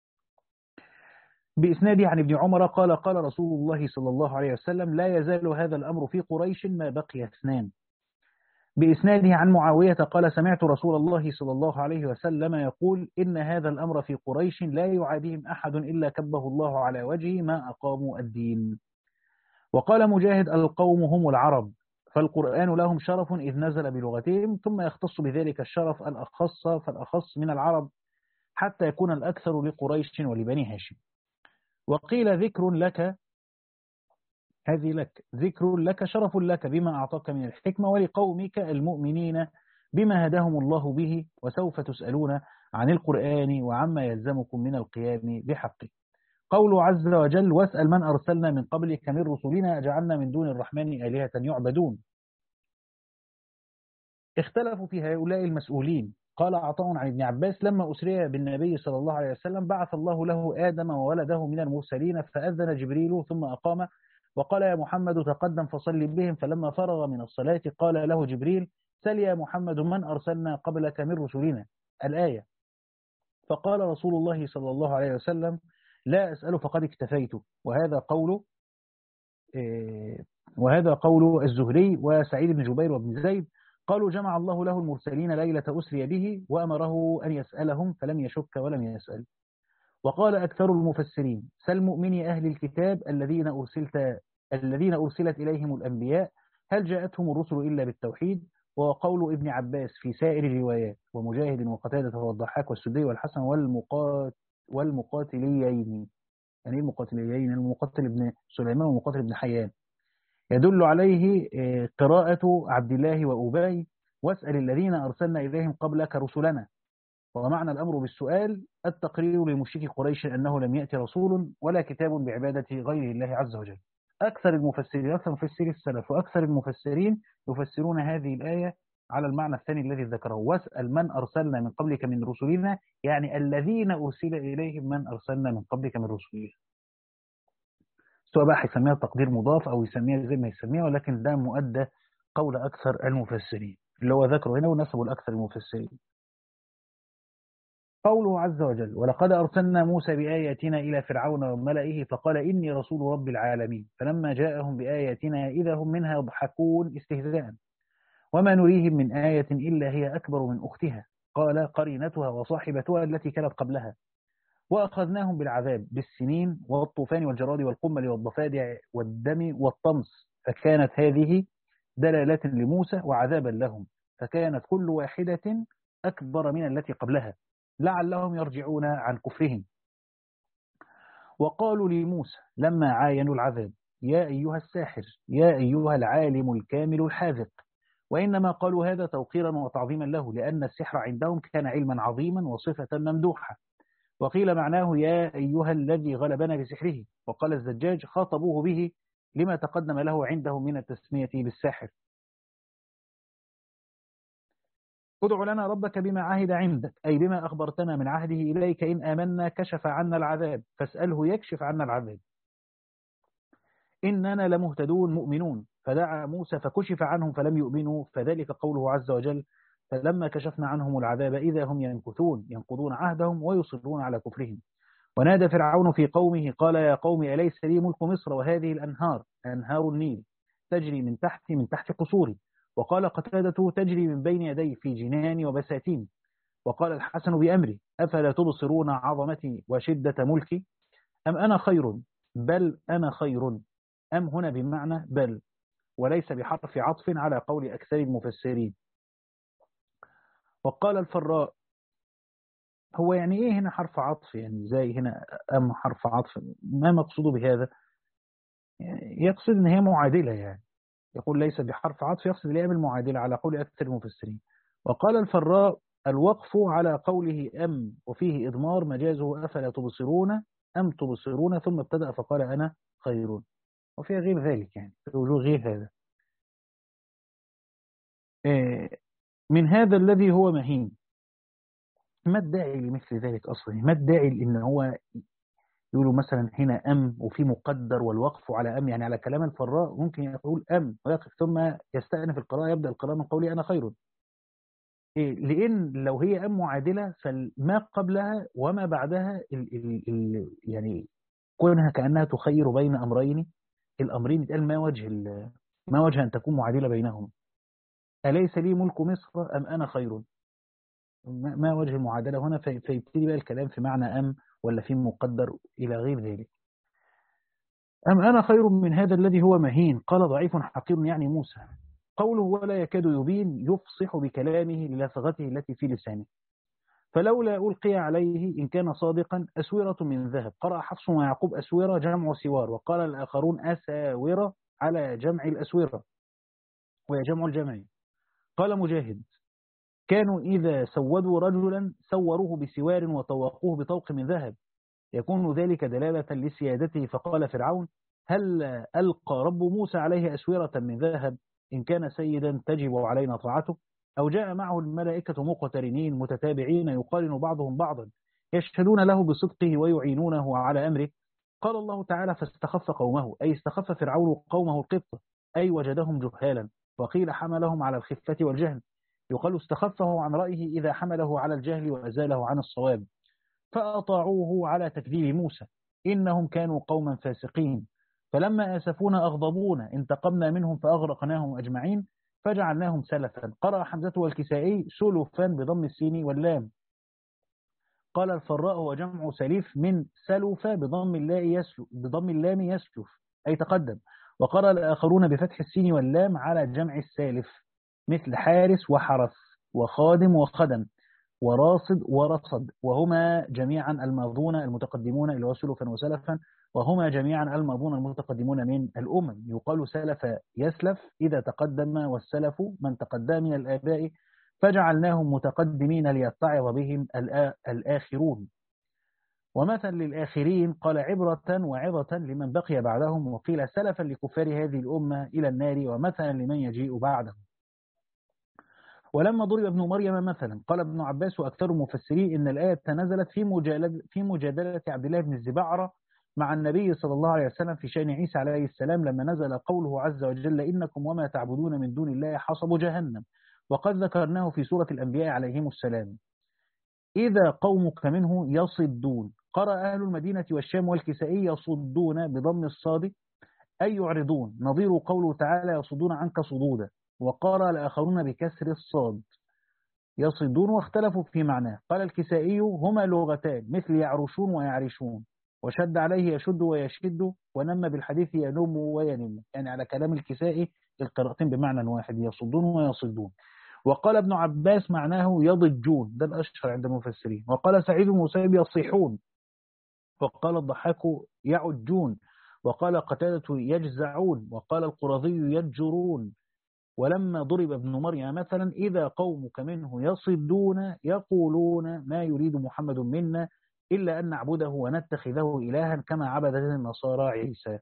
بإسناده عن ابن عمر قال: قال رسول الله صلى الله عليه وسلم: لا يزال هذا الأمر في قريش ما بقي اثنان. بإسناده عن معاوية قال: سمعت رسول الله صلى الله عليه وسلم يقول: إن هذا الأمر في قريش لا يعاديهم أحد إلا كبه الله على وجهه ما أقاموا الدين. وقال مجاهد: القوم هم العرب، فالقرآن لهم شرف إذ نزل بلغتهم، ثم يختص بذلك الشرف الأخص فالأخص من العرب حتى يكون الأكثر لقريش ولبني هاشم. وقيل ذكر لك، هذه لك ذكر لك شرف لك بما أعطاك من الحكمة، ولقومك المؤمنين بما هداهم الله به، وسوف تسألون عن القرآن وعما يلزمكم من القيام بحقه. قوله عز وجل: واسأل من أرسلنا من قبلك من رسلنا أجعلنا من دون الرحمن آلهة يعبدون. اختلفوا في هؤلاء المسؤولين. قال عطاء عن ابن عباس: لما أسري بالنبي صلى الله عليه وسلم بعث الله له آدم وولده من المرسلين، فأذن جبريل ثم أقام وقال يا محمد تقدم فصل بهم، فلما فرغ من الصلاة قال له جبريل سل يا محمد من أرسلنا قبلك من رسلنا الآية. فقال رسول الله صلى الله عليه وسلم لا أسأل فقد اكتفيت. وهذا قول وهذا قول الزهري وسعيد بن جبير وابن زيد. قالوا جمع الله له المرسلين ليلة أسري به وأمره أن يسألهم فلم يشك ولم يسأل. وقال أكثر المفسرين سل مؤمني أهل الكتاب الذين أرسلت الذين أرسلت إليهم الأنبياء هل جاءتهم الرسل إلا بالتوحيد. وقول ابن عباس في سائر الروايات ومجاهد وقتادة والضحاك والسدي والحسن والمقات والمقاتليين. يعني ايه المقاتليين؟ المقاتل ابن سليمان ومقاتل ابن حيان. يدل عليه قراءة عبد الله وأبي واسأل الذين أرسلنا إليهم قبلك رسلنا. ومعنى الأمر بالسؤال التقرير لمشركي قريش أنه لم يأتي رسول ولا كتاب بعبادة غير الله عز وجل. أكثر المفسرين أكثر مفسري السلف وأكثر المفسرين يفسرون هذه الآية على المعنى الثاني الذي ذكره واسأل من أرسلنا من قبلك من رسلنا، يعني الذين أرسل إليهم من أرسلنا من قبلك من رسلنا. سواء بقى هيسميها تقدير مضاف أو يسميها زي ما يسميها، ولكن ده مؤدى قول أكثر المفسرين اللي هو ذكره هنا ونسبه لأكثر المفسرين. قوله عز وجل ولقد أرسلنا موسى بآياتنا إلى فرعون وملئه فقال إني رسول رب العالمين فلما جاءهم بآياتنا إذا هم منها يضحكون استهزاء وما نريهم من آية إلا هي أكبر من أختها قال قرينتها وصاحبتها التي كانت قبلها وأخذناهم بالعذاب بالسنين والطوفان والجراد والقمل والضفادع والدم والطمس فكانت هذه دلالات لموسى وعذابا لهم فكانت كل واحدة أكبر من التي قبلها لعلهم يرجعون عن كفرهم. وقالوا لموسى لما عاينوا العذاب يا أيها الساحر يا أيها العالم الكامل الحاذق. وإنما قالوا هذا توقيرا وتعظيما له لأن السحر عندهم كان علما عظيما وصفة ممدوحة. وقيل معناه يا أيها الذي غلبنا بسحره. وقال الزجاج خاطبوه به لما تقدم له عندهم من التسمية بالساحر. ادع لنا ربك بما عهد عندك أي بما أخبرتنا من عهده إليك إن آمنا كشف عنا العذاب فاسأله يكشف عنا العذاب إننا لمهتدون مؤمنون. فدعا موسى فكشف عنهم فلم يؤمنوا فذلك قوله عز وجل فلما كشفنا عنهم العذاب إذا هم ينكثون ينقضون عهدهم ويصرون على كفرهم. ونادى فرعون في قومه قال يا قوم أليس لي ملك مصر وهذه الأنهار أنهار النيل تجري من تحت من تحت قصوري. وقال قتادة تجري من بين يدي في جنان وبساتين. وقال الحسن بأمري أفلا تبصرون عظمتي وشدة ملكي أم أنا خير بل أنا خير. أم هنا بمعنى بل وليس بحرف عطف على قول أكثر المفسرين. وقال الفراء هو يعني إيه هنا حرف عطف؟ يعني زي هنا أم حرف عطف ما مقصوده بهذا؟ يقصد إن هي معادلة يعني يقول ليس بحرف عطف يقصد الأم المعادلة على قول أكثر المفسرين. وقال الفراء الوقف على قوله أم وفيه إضمار مجازه أفلا تبصرون أم تبصرون ثم ابتدأ فقال أنا خيرون وفيها غير ذلك يعني في وجوه غير هذا. من هذا الذي هو مهين ما الداعي لمثل ذلك أصلا؟ ما الداعي لأن هو يقولوا مثلا هنا أم وفي مقدر والوقف على أم يعني على كلام الفراء ممكن يقول أم ويقف ثم يستأنف القراءة يبدأ القراءة من قولي أنا خير. إيه؟ لأن لو هي أم معادلة فما قبلها وما بعدها ال ال ال يعني كونها كأنها تخير بين أمرين الأمرين يتقال ما وجه ما وجه أن تكون معادلة بينهم. أليس لي ملك مصر أم أنا خير؟ ما وجه المعادلة هنا؟ فيبتدي بقى الكلام في معنى أم ولا في مقدر إلى غير ذلك. أم أنا خير من هذا الذي هو مهين قال ضعيف حقير يعني موسى. قوله ولا يكاد يبين يفصح بكلامه للثغته التي في لسانه. فلولا ألقي عليه إن كان صادقا أسورة من ذهب. قرأ حفص ويعقوب أسورة جمع سوار وقال الآخرون أساورة على جمع الأسورة وهي جمع الجمع. قال مجاهد كانوا إذا سودوا رجلا سوروه بسوار وطوقوه بطوق من ذهب يكون ذلك دلالة لسيادته. فقال فرعون هل ألقى رب موسى عليه أسورة من ذهب إن كان سيدا تجب علينا طاعته. أو جاء معه الملائكة مقترنين متتابعين يقارن بعضهم بعضا يشهدون له بصدقه ويعينونه على أمره. قال الله تعالى فاستخف قومه، أي استخف فرعون قومه القبط، أي وجدهم جهالا، وقيل حملهم على الخفة والجهل، يقال استخفه عن رأيه إذا حمله على الجهل وأزاله عن الصواب، فأطاعوه على تكذيب موسى، إنهم كانوا قوما فاسقين، فلما آسفونا أغضبونا انتقمنا منهم فأغرقناهم أجمعين فجعلناهم سلفا. قرأ حمزة والكسائي سلفا بضم السين واللام. قال الفراء هو جمع سليف من سلف بضم اللام يسلف بضم اللام يسلف أي تقدم. وقرأ الآخرون بفتح السين واللام على جمع السالف مثل حارس وحرس وخادم وخدم وراصد ورصد، وهما جميعا الماضون المتقدمون اللي هو سلفا وسلفا، وهما جميعا الماضون المتقدمون من الأمم. يقال سلف يسلف إذا تقدم، والسلف من تقدم من الآباء، فجعلناهم متقدمين ليتعظ بهم الآخرون. ومثل للآخرين قال عبرة وعظة لمن بقي بعدهم، وقيل سلفا لكفار هذه الأمة إلى النار ومثلا لمن يجيء بعدهم. ولما ضرب ابن مريم مثلا قال ابن عباس وأكثر المفسرين إن الآية نزلت في مجادلة في مجادلة عبد الله بن الزبعرة مع النبي صلى الله عليه وسلم في شأن عيسى عليه السلام، لما نزل قوله عز وجل إنكم وما تعبدون من دون الله حصب جهنم، وقد ذكرناه في سورة الأنبياء عليهم السلام. إذا قومك منه يصدون، قرأ أهل المدينة والشام والكسائي يصدون بضم الصاد أي يعرضون، نظير قوله تعالى يصدون عنك صدودا. وقال الآخرون بكسر الصاد يصدون، واختلفوا في معناه. قال الكسائي هما لغتان مثل يعرشون ويعرشون، وشد عليه يشد ويشد، ونم بالحديث ينم وينم، يعني على كلام الكسائي القراءتين بمعنى واحد يصدون ويصدون. وقال ابن عباس معناه يضجون، ده الأشهر عند المفسرين. وقال سعيد بن المسيب يصيحون، وقال الضحاك يعجون، وقال قتادة يجزعون، وقال القرظي يجرون. ولما ضرب ابن مريم مثلا إذا قومك منه يصدون يقولون ما يريد محمد منا إلا أن نعبده ونتخذه إلها كما عبدت النصارى عيسى.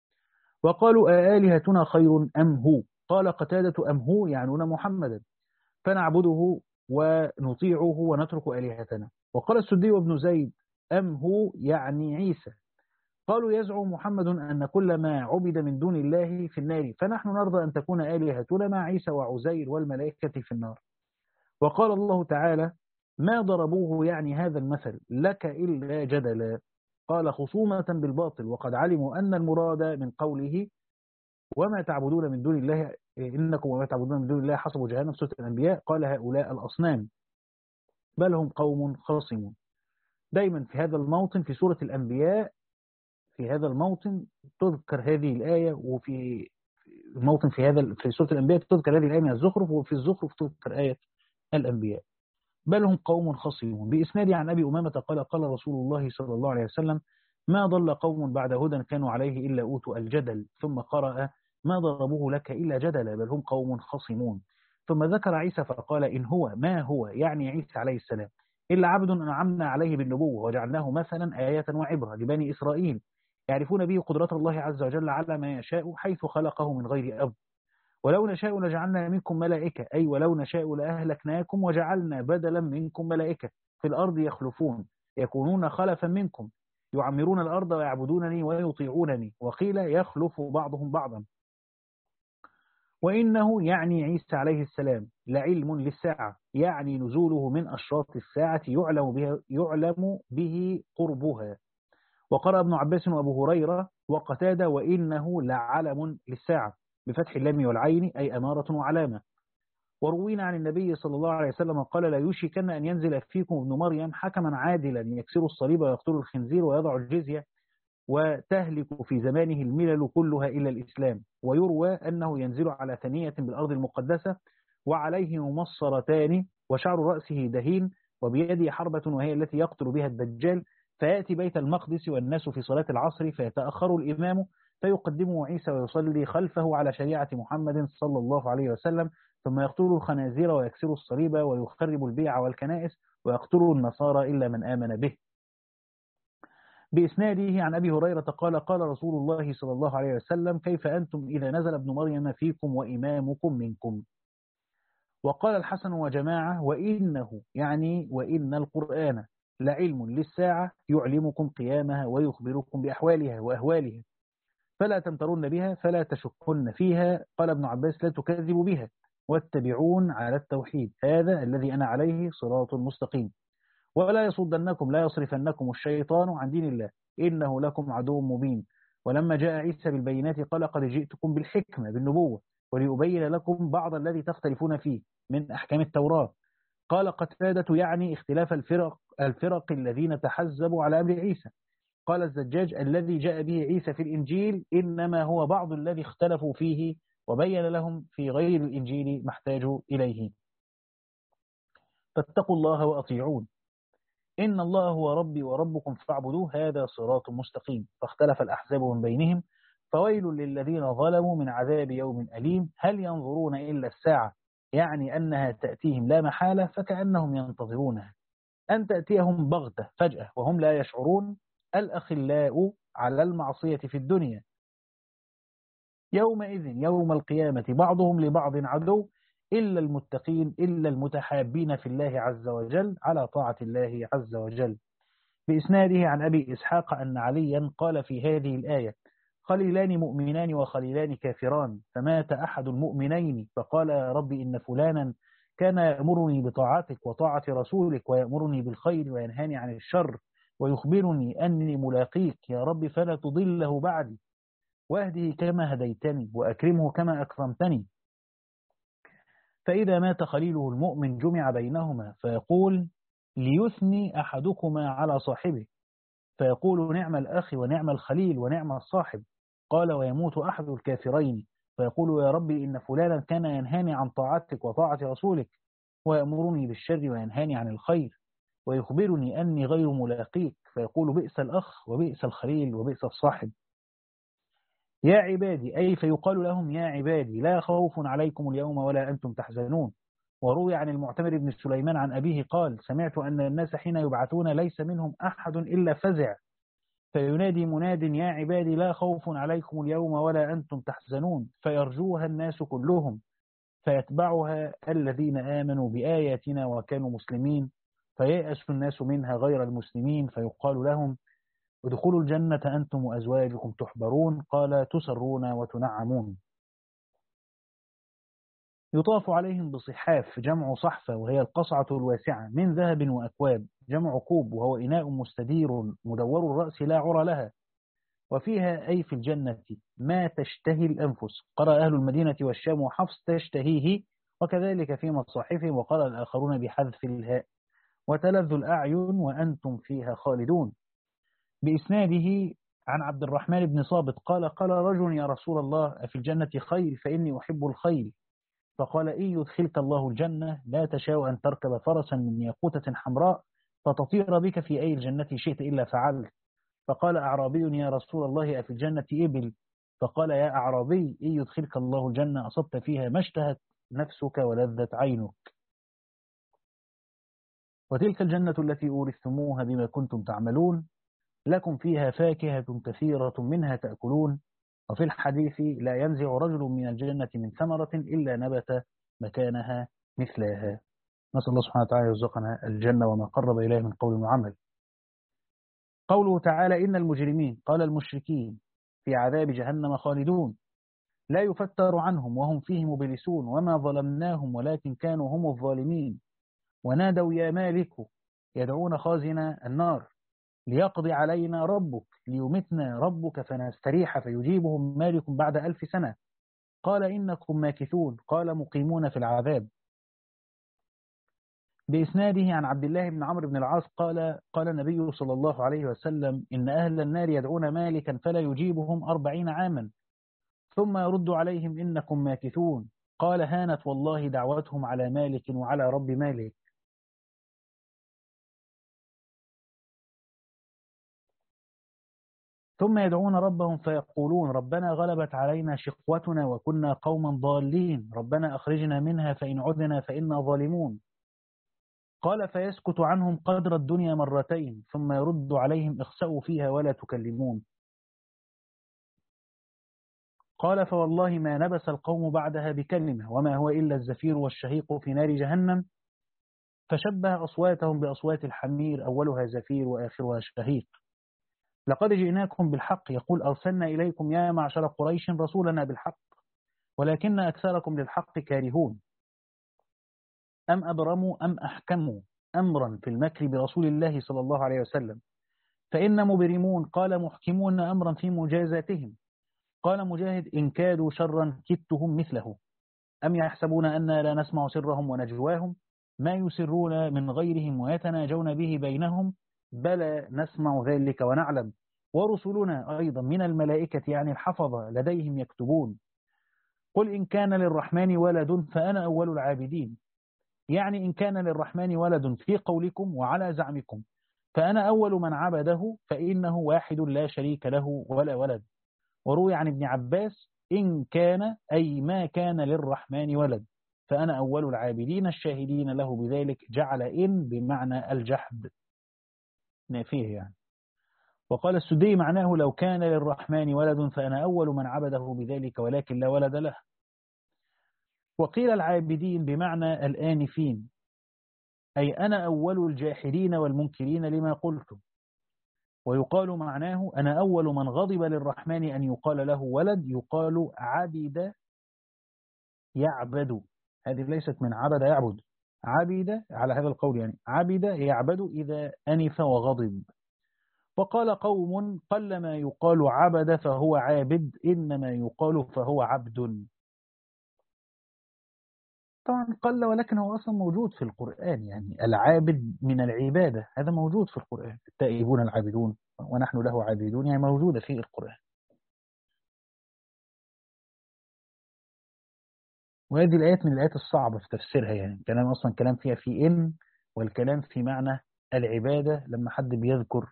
وقالوا آلهتنا خير أم هو، قال قتادة أم هو يعنون محمدا، فنعبده ونطيعه ونترك آلهتنا. وقال السدي وابن زيد أم هو يعني عيسى، قالوا يزعم محمد أن كل ما عبد من دون الله في النار، فنحن نرضى أن تكون آلهتنا مع عيسى وعزير والملائكة في النار. وقال الله تعالى ما ضربوه يعني هذا المثل لك إلا جدلا، قال خصومة بالباطل، وقد علموا أن المراد من قوله وما تعبدون من دون الله إنكم وما تعبدون من دون الله حسب جهنم سورة الأنبياء، قال هؤلاء الأصنام بل هم قوم خاصمون. دايما في هذا الموطن في سورة الأنبياء في هذا الموطن تذكر هذه الآية، وفي موطن في هذا في سورة الأنبياء تذكر هذه الآية من الزخرف، وفي الزخرف تذكر آية الأنبياء بل هم قوم خصمون. بإسناد عن أبي أمامة قال قال رسول الله صلى الله عليه وسلم ما ضل قوم بعد هدى كانوا عليه إلا أوتوا الجدل، ثم قرأ ما ضربوه لك إلا جدلا بل هم قوم خصمون. ثم ذكر عيسى فقال إن هو ما هو يعني عيسى عليه السلام إلا عبد أنعمنا عليه بالنبوة وجعلناه مثلا آية وعبرة لبني إسرائيل يعرفون به قدرة الله عز وجل على ما يشاء حيث خلقه من غير أب. ولو نشاء لجعلنا منكم ملائكة، أي ولو نشاء لأهلكناكم وجعلنا بدلا منكم ملائكة في الأرض يخلفون يكونون خلفا منكم يعمرون الأرض ويعبدونني ويطيعونني. وقيل يخلف بعضهم بعضا. وإنه يعني عيسى عليه السلام لعلم للساعة، يعني نزوله من أشراط الساعة يعلم به, يعلم به قربها. وقرأ ابن عباس وأبو هريرة وقتادة وإنه لعلم للساعة بفتح اللام والعين أي أمارة وعلامة. وروينا عن النبي صلى الله عليه وسلم قال لا يوشكن أن ينزل فيكم ابن مريم حكما عادلا يكسر الصليب ويقتل الخنزير ويضع الجزية وتهلك في زمانه الملل كلها إلا الإسلام. ويروى أنه ينزل على ثنية بالأرض المقدسة وعليه ممصرتان وشعر رأسه دهين وبيده حربة وهي التي يقتل بها الدجال، فيأتي بيت المقدس والناس في صلاة العصر فيتأخر الإمام فيقدمه عيسى ويصلي خلفه على شريعة محمد صلى الله عليه وسلم، ثم يقتل الخنازير ويكسر الصليب ويخرب البيع والكنائس ويقتل النصارى إلا من آمن به. بإسناده عن أبي هريرة قال قال رسول الله صلى الله عليه وسلم كيف أنتم إذا نزل ابن مريم فيكم وإمامكم منكم. وقال الحسن وجماعة وإنه يعني وإن القرآن لعلم للساعة يعلمكم قيامها ويخبركم بأحوالها وأهوالها، فلا تمترن بها فلا تشكن فيها. قال ابن عباس: لا تكذبوا بها واتبعون على التوحيد، هذا الذي أنا عليه صراط مستقيم. ولا يصدنكم لا يصرفنكم الشيطان عن دين الله، إنه لكم عدو مبين. ولما جاء عيسى بالبينات قال: قد جئتكم بالحكمة بالنبوة ولأبين لكم بعض الذي تختلفون فيه من أحكام التوراة. قال قتادة: يعني اختلاف الفرق الفرق الذين تحزبوا على أمر عيسى. قال الزجاج: الذي جاء به عيسى في الإنجيل إنما هو بعض الذي اختلفوا فيه، وبين لهم في غير الإنجيل ما احتاجوا إليه. فاتقوا الله وأطيعون، إن الله هو ربي وربكم فاعبدوه، هذا صراط مستقيم. فاختلف الأحزاب من بينهم، فويل للذين ظلموا من عذاب يوم أليم. هل ينظرون إلا الساعة، يعني أنها تأتيهم لا محالة، فكأنهم ينتظرونها أن تأتيهم بغتة فجأة وهم لا يشعرون. الأخلاء على المعصية في الدنيا، يومئذ يوم القيامة بعضهم لبعض عدو إلا المتقين، إلا المتحابين في الله عز وجل على طاعة الله عز وجل. بإسناده عن أبي إسحاق أن عليا قال في هذه الآية: خليلان مؤمنان وخليلان كافران، فمات أحد المؤمنين فقال: يا رب إن فلانا كان يأمرني بطاعتك وطاعة رسولك، ويأمرني بالخير وينهاني عن الشر، ويخبرني أني ملاقيك يا رب فلا تضله بعدي، واهده كما هديتني وأكرمه كما أكرمتني. فإذا مات خليله المؤمن جمع بينهما فيقول: ليثني أحدكما على صاحبه، فيقول: نعم الأخ ونعم الخليل ونعم الصاحب. قال: ويموت أحد الكافرين فيقول: يا ربي إن فلانا كان ينهاني عن طاعتك وطاعة رسولك، ويأمرني بالشر وينهاني عن الخير، ويخبرني أني غير ملاقيك، فيقول: بئس الأخ وبئس الخليل وبئس الصاحب. يا عبادي، أي فيقال لهم: يا عبادي لا خوف عليكم اليوم ولا أنتم تحزنون. وروي عن المعتمر بن سليمان عن أبيه قال: سمعت أن الناس حين يبعثون ليس منهم أحد إلا فزع، فينادي مناد: يا عبادي لا خوف عليكم اليوم ولا أنتم تحزنون، فيرجوها الناس كلهم، فيتبعها الذين آمنوا بآياتنا وكانوا مسلمين، فييأس الناس منها غير المسلمين، فيقال لهم: ادخلوا الجنة أنتم وأزواجكم تحبرون. قال: تسرون وتنعمون. يطاف عليهم بصحاف، جمع صحفة وهي القصعة الواسعة، من ذهب، وأكواب، جمع كوب وهو إناء مستدير مدور الرأس لا عرى لها، وفيها أي في الجنة ما تشتهي الأنفس. قرأ أهل المدينة والشام وحفص: تشتهيه، وكذلك في مصاحفهم، وقرأ الآخرون بحذف الهاء: وتلذ الأعين وأنتم فيها خالدون. بإسناده عن عبد الرحمن بن صابت قال: قال رجل: يا رسول الله، أفي الجنة خير؟ فإني أحب الخيل. فقال: إن يدخلك الله الجنة لا تشاء أن تركب فرسا من ياقوتة حمراء فتطير بك في أي الجنة شئت إلا فعلت. فقال أعرابي: يا رسول الله، أفي الجنة إبل؟ فقال: يا أعرابي، إن يدخلك الله الجنة أصبت فيها ما اشتهت نفسك ولذت عينك. وتلك الجنة التي أورثتموها بما كنتم تعملون، لكم فيها فاكهة كثيرة منها تأكلون. وفي الحديث: لا ينزع رجل من الجنة من ثمرة إلا نبت مكانها مثلها. نسأل الله سبحانه وتعالى يرزقنا الجنة وما قرب إليه من قول وعمل. قوله تعالى: إن المجرمين، قال المشركين، في عذاب جهنم خالدون لا يفتر عنهم وهم فيه مبلسون، وما ظلمناهم ولكن كانوا هم الظالمين. ونادوا: يا مالك، يدعون خازن النار، ليقضي علينا ربك ليمتنا ربك فنستريح، فيجيبهم مالك بعد ألف سنة. قال: إنكم ماكثون، قال: مقيمون في العذاب. بإسناده عن عبد الله بن عمرو بن العاص قال: قال النبي صلى الله عليه وسلم: إن أهل النار يدعون مالكا فلا يجيبهم أربعين عاما، ثم يرد عليهم: إنكم ماكثون. قال: هانت والله دعوتهم على مالك وعلى رب مالك. ثم يدعون ربهم فيقولون: ربنا غلبت علينا شقوتنا وكنا قوما ضالين، ربنا أخرجنا منها فإن عدنا فإنا ظالمون. قال: فيسكت عنهم قدر الدنيا مرتين، ثم يرد عليهم: اخسأوا فيها ولا تكلمون. قال: فوالله ما نبس القوم بعدها بكلمة، وما هو إلا الزفير والشهيق في نار جهنم، فشبه أصواتهم بأصوات الحمير، أولها زفير وآخرها شهيق. لقد جئناكم بالحق، يقول أرسلنا إليكم يا معشر قريش رسولنا بالحق ولكن أكثركم للحق كارهون. أم أبرموا أم أحكموا أمرا في المكر برسول الله صلى الله عليه وسلم، فإن مبرمون قال محكمون أمرا في مجازاتهم. قال مجاهد إن كادوا شرا كدتهم مثله. أم يحسبون أن لا نسمع سرهم ونجواهم ما يسرون من غيرهم ويتناجون به بينهم بلى نسمع ذلك ونعلم ورسلنا أيضا من الملائكة يعني الحفظة لديهم يكتبون. قل إن كان للرحمن ولد فأنا أول العابدين، يعني إن كان للرحمن ولد في قولكم وعلى زعمكم فأنا أول من عبده، فإنه واحد لا شريك له ولا ولد. وروي عن ابن عباس إن كان أي ما كان للرحمن ولد فأنا أول العابدين الشاهدين له بذلك، جعل إن بمعنى الجحد نافيه يعني. وقال السدي معناه لو كان للرحمن ولد فأنا أول من عبده بذلك ولكن لا ولد له. وقيل العابدين بمعنى الآنفين، أي أنا أول الجاحدين والمنكرين لما قلتم. ويقال معناه أنا أول من غضب للرحمن أن يقال له ولد، يقال عبد يعبد، هذه ليست من عبد يعبد، عبد على هذا القول يعني عبد يعبد إذا أنف وغضب. وقال قوم قلما يقال عبد فهو عابد إنما يقال فهو عبد. طبعا قل ولكن هو أصلا موجود في القرآن، يعني العابد من العبادة هذا موجود في القرآن، التائبون العابدون ونحن له عابدون، يعني موجودة في القرآن. وهذه الآيات من الآيات الصعبة في تفسيرها، يعني كلام أصلا كلام فيها في إن، والكلام في معنى العبادة لما حد بيذكر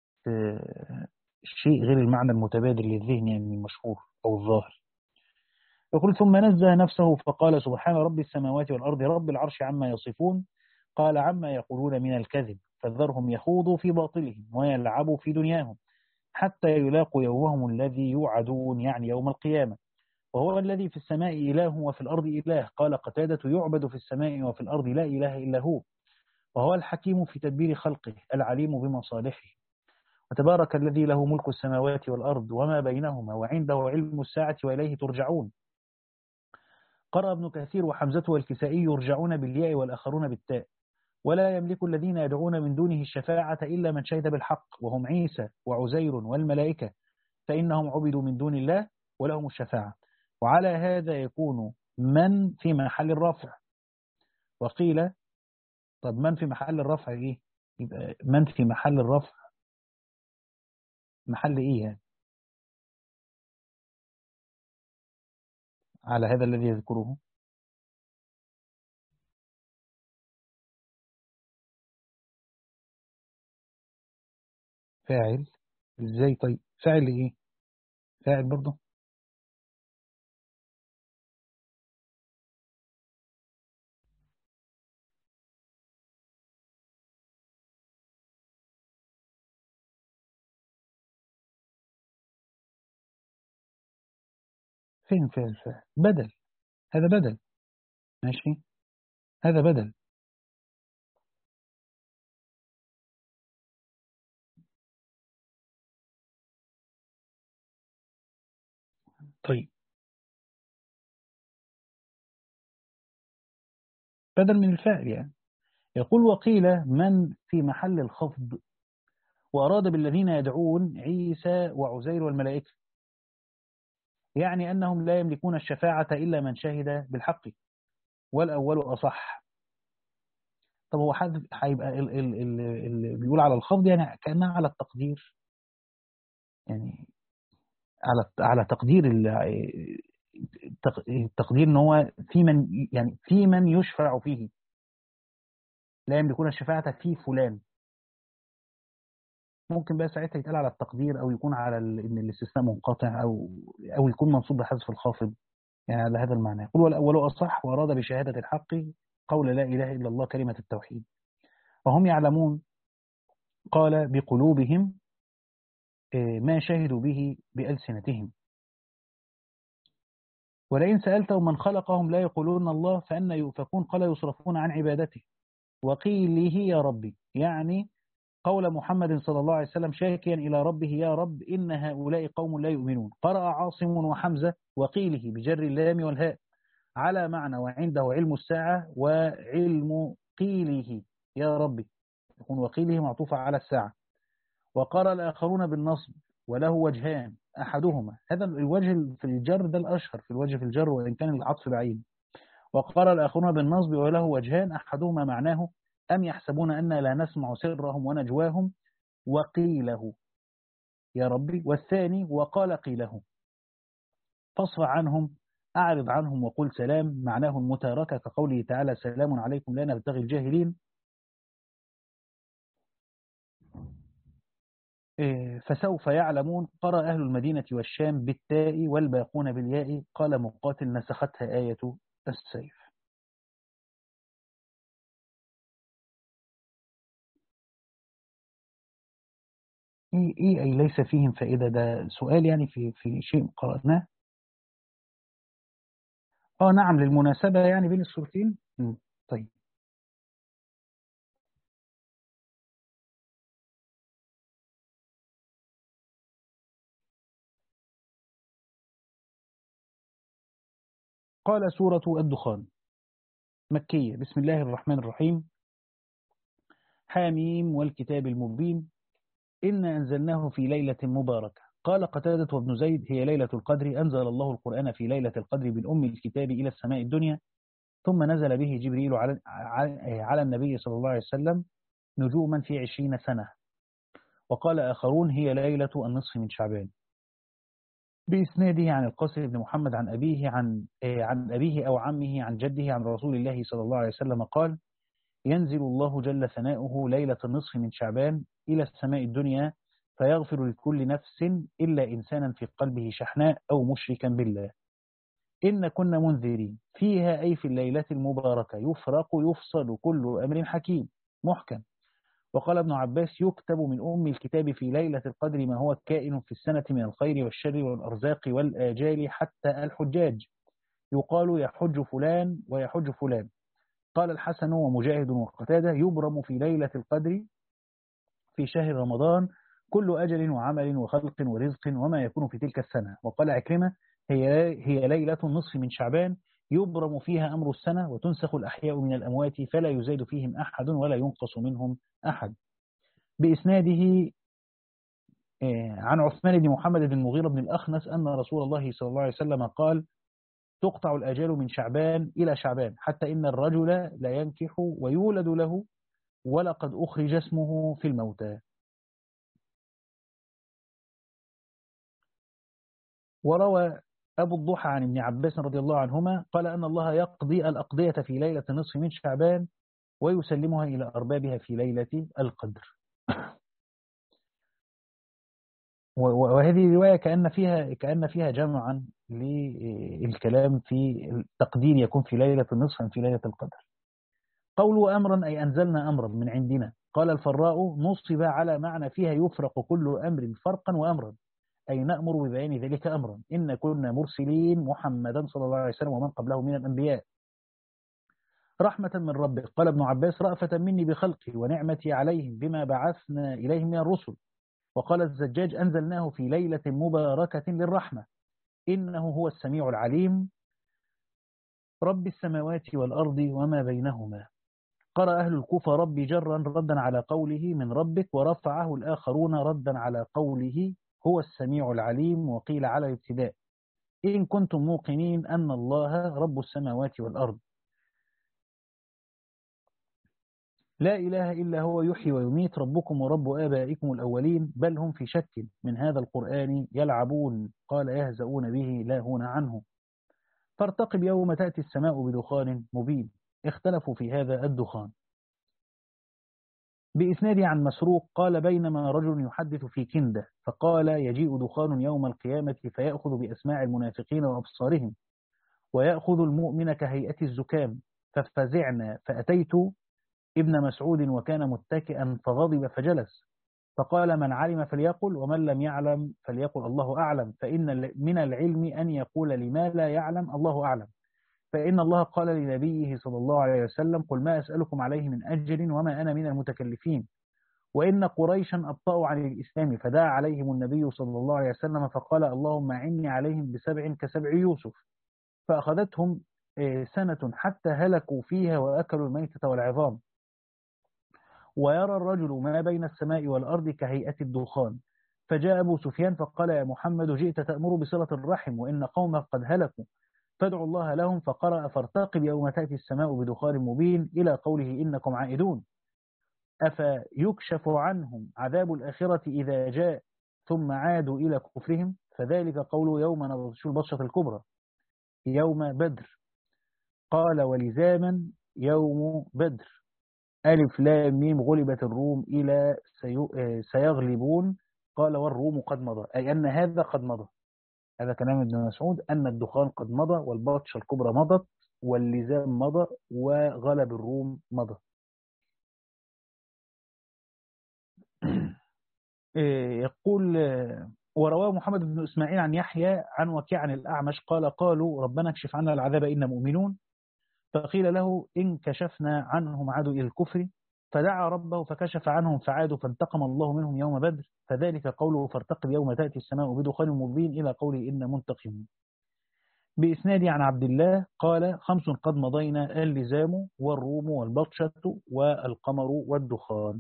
شيء غير المعنى المتبادل للذهن يعني المشهور أو الظاهر. يقول ثم نزه نفسه فقال سبحان رب السماوات والأرض رب العرش عما يصفون. قال عما يقولون من الكذب فذرهم يخوضوا في باطلهم ويلعبوا في دنياهم حتى يلاقوا يومهم الذي يوعدون، يعني يوم القيامة. وهو الذي في السماء إله وفي الأرض إله. قال قتادة يعبد في السماء وفي الأرض لا إله إلا هو. وهو الحكيم في تدبير خلقه العليم بمصالحه. وتبارك الذي له ملك السماوات والأرض وما بينهما وعنده علم الساعة وإليه ترجعون. قرأ ابن كثير وحمزة والكسائي يرجعون بالياء والآخرون بالتاء. ولا يملك الذين يدعون من دونه الشفاعة إلا من شهد بالحق وهم عيسى وعزير والملائكة فإنهم عبدوا من دون الله ولهم الشفاعة. وعلى هذا يكون من في محل الرفع. وقيل طب من في محل الرفع إيه؟ يبقى من في محل الرفع محل إيه يعني؟ على هذا الذي يذكره فاعل. ازاي طيب فاعل ايه؟ فاعل برضه. فين فاعل؟ فاعل بدل، هذا بدل. ماشي، هذا بدل. طيب بدل من الفاعل يعني. يقول وقيل من في محل الخفض، وأراد بالذين يدعون عيسى وعزير والملائكة، يعني أنهم لا يملكون الشفاعة إلا من شهد بالحق، والأول أصح. طب هو حد هيبقى اللي بيقول على الخفض يعني كأنها على التقدير، يعني على على تقدير ال- التق- التقدير ان هو في من يعني في من يشفع فيه، لا يملكون الشفاعة في فلان. ممكن بقى ساعتها يتقال على التقدير او يكون على ال- ان الاستثناء منقطع او او يكون منصوب بحذف الخافض، يعني على هذا المعنى. يقول والاول اصح واراد بشهادة الحق قول لا اله الا الله كلمة التوحيد. وهم يعلمون قال بقلوبهم آه، ما شهدوا به بألسنتهم. ولئن سألتهم من خلقهم لا يقولون الله فأن يؤفكون قال يصرفون عن عبادته. وقيله يا ربي، يعني قول محمد صلى الله عليه وسلم شاكيا إلى ربه يا رب إن هؤلاء قوم لا يؤمنون. قرأ عاصم وحمزة وقيله بجر اللام والهاء على معنى وعنده علم الساعة وعلم قيله يا ربي، يكون وقيله معطوفة على الساعة. وقرأ الآخرون بالنصب وله وجهان أحدهما، هذا الوجه في الجر ده الأشهر في الوجه في الجر وإن كان العطف بعيد. وقرأ الآخرون بالنصب وله وجهان أحدهما معناه أم يحسبون أن لا نسمع سرهم ونجواهم وقيله يا ربي، والثاني وقال قيله فاصفع عنهم أعرض عنهم وقل سلام، معناه المتاركة كقوله تعالى سلام عليكم لا نبتغي الجاهلين. فسوف يعلمون. قرأ أهل المدينة والشام بالتاء والباقون بالياء. قال مقاتل نسختها آية السيف. إيه, إيه أي ليس فيهم فائدة؟ ده سؤال يعني في في شيء قرأناه. آه نعم، للمناسبة يعني بين السورتين. م، طيب. قال سورة الدخان مكية. بسم الله الرحمن الرحيم. حاميم والكتاب المبين إنا أنزلناه في ليلة مباركة. قال قتادة وابن زيد هي ليلة القدر. أنزل الله القرآن في ليلة القدر من أم الكتاب إلى السماء الدنيا، ثم نزل به جبريل على على النبي صلى الله عليه وسلم نجوما في عشرين سنة. وقال آخرون هي ليلة النصف من شعبان. بإسناده عن القاسم بن محمد عن أبيه عن عن أبيه أو عمه عن جده عن رسول الله صلى الله عليه وسلم قال ينزل الله جل ثناؤه ليلة النصف من شعبان إلى السماء الدنيا فيغفر لكل نفس إلا إنسانا في قلبه شحناء أو مشركا بالله. إن كنا منذرين فيها أي في الليلة المباركة يفرق يفصل كل أمر حكيم محكم. وقال ابن عباس يكتب من أم الكتاب في ليلة القدر ما هو كائن في السنة من الخير والشر والأرزاق والآجال حتى الحجاج يقال يحج فلان ويحج فلان. قال الحسن ومجاهد وقتادة يبرم في ليلة القدر في شهر رمضان كل أجل وعمل وخلق ورزق وما يكون في تلك السنة. وقال عكرمة هي هي ليلة النصف من شعبان يبرم فيها أمر السنة وتنسخ الأحياء من الأموات فلا يزاد فيهم أحد ولا ينقص منهم أحد. بإسناده عن عثمان بن محمد بن المغيرة بن الأخنس أن رسول الله صلى الله عليه وسلم قال تقطع الآجال من شعبان إلى شعبان حتى إن الرجل لا ينكح ويولد له ولقد أخرج اسمه في الموتى. وروى أبو الضحى عن ابن عباس رضي الله عنهما قال أن الله يقضي الأقضية في ليلة النصف من شعبان ويسلمها إلى أربابها في ليلة القدر. وهذه رواية كأن فيها كأن فيها جمعا للكلام في التقدير يكون في ليلة النصف أم في ليلة القدر. قوله أمرا أي أنزلنا أمرا من عندنا. قال الفراء نصب على معنى فيها يفرق كل أمر فرقا وأمرا أي نأمر ببيان ذلك أمرا. إن كنا مرسلين محمدا صلى الله عليه وسلم ومن قبله من الأنبياء رحمة من ربك. قال ابن عباس رأفة مني بخلقي ونعمتي عليهم بما بعثنا إليهم من الرسل. وقال الزجاج أنزلناه في ليلة مباركة للرحمة إنه هو السميع العليم رب السماوات والأرض وما بينهما. قرأ أهل الكوفة ربي جرا ردا على قوله من ربك ورفعه الآخرون ردا على قوله هو السميع العليم. وقيل على الابتداء إن كنتم موقنين أن الله رب السماوات والأرض لا إله إلا هو يحيي ويميت ربكم ورب آبائكم الأولين بل هم في شك من هذا القرآن يلعبون. قال يهزؤون به لاهون عنه. فارتقب يوم تأتي السماء بدخان مبين. اختلفوا في هذا الدخان. بإسناده عن مسروق قال بينما رجل يحدث في كندة فقال يجيء دخان يوم القيامة فيأخذ بأسماع المنافقين وأبصارهم ويأخذ المؤمن كهيئة الزكام ففزعنا فأتيت ابن مسعود وكان متكئا فغضب فجلس فقال من علم فليقل ومن لم يعلم فليقل الله أعلم فإن من العلم أن يقول لما لا يعلم الله أعلم فإن الله قال لنبيه صلى الله عليه وسلم قل ما أسألكم عليه من أجر وما أنا من المتكلفين، وإن قريشا أبطأوا عن الإسلام، فدعا عليهم النبي صلى الله عليه وسلم فقال اللهم أعني عليهم بسبع كسبع يوسف، فأخذتهم سنة حتى هلكوا فيها وأكلوا الميتة والعظام. ويرى الرجل ما بين السماء والأرض كهيئة الدخان. فجاء أبو سفيان فقال يا محمد جئت تأمر بصلة الرحم وإن قومك قد هلكوا، فادعوا الله لهم. فقرأ فارتقب يوم تأتي السماء بدخان مبين إلى قوله إنكم عائدون. أفيكشف عنهم عذاب الآخرة إذا جاء ثم عادوا إلى كفرهم، فذلك قول يوم نبطش البطشة الكبرى يوم بدر. قال ولزاما يوم بدر ألف لام ميم غلبت الروم إلى سيغلبون. قال والروم قد مضى، أي أن هذا قد مضى. هذا كلام ابن مسعود أن الدخان قد مضى والبطشة الكبرى مضت واللزام مضى وغلب الروم مضى. يقول ورواه محمد بن إسماعيل عن يحيى عن وكيع عن الأعمش قال قالوا ربنا اكشف عنا العذاب إنا مؤمنون، فقيل له إن كشفنا عنهم عادوا إلى الكفر، فدعا ربه فكشف عنهم فعادوا فانتقم الله منهم يوم بدر، فذلك قوله فارتقب يوم تأتي السماء بدخان مبين إلى قوله إن منتقمون. بإسناد عن عبد الله قال خمس قد مضينا اللزام والروم والبطشة والقمر والدخان.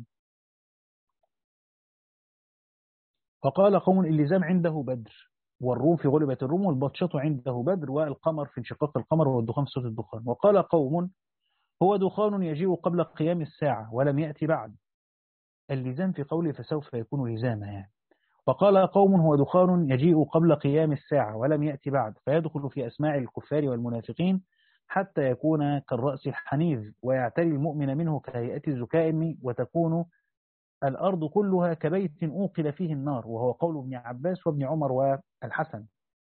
فقال قوم اللزام عنده بدر والروم في غلبة الروم والبطشة عنده بدر والقمر في انشقاق القمر والدخان في صوت الدخان. وقال قوم هو دخان يجيء قبل قيام الساعة ولم يأتي بعد، اللزام في قوله فسوف يكون لزاما يعني. وقال قوم هو دخان يجيء قبل قيام الساعة ولم يأتي بعد، فيدخل في أسماع الكفار والمنافقين حتى يكون كالرأس الحنيذ ويعتري المؤمن منه كهيئة الزكائم، وتكون الأرض كلها كبيت أوقد فيه النار، وهو قول ابن عباس وابن عمر والحسن.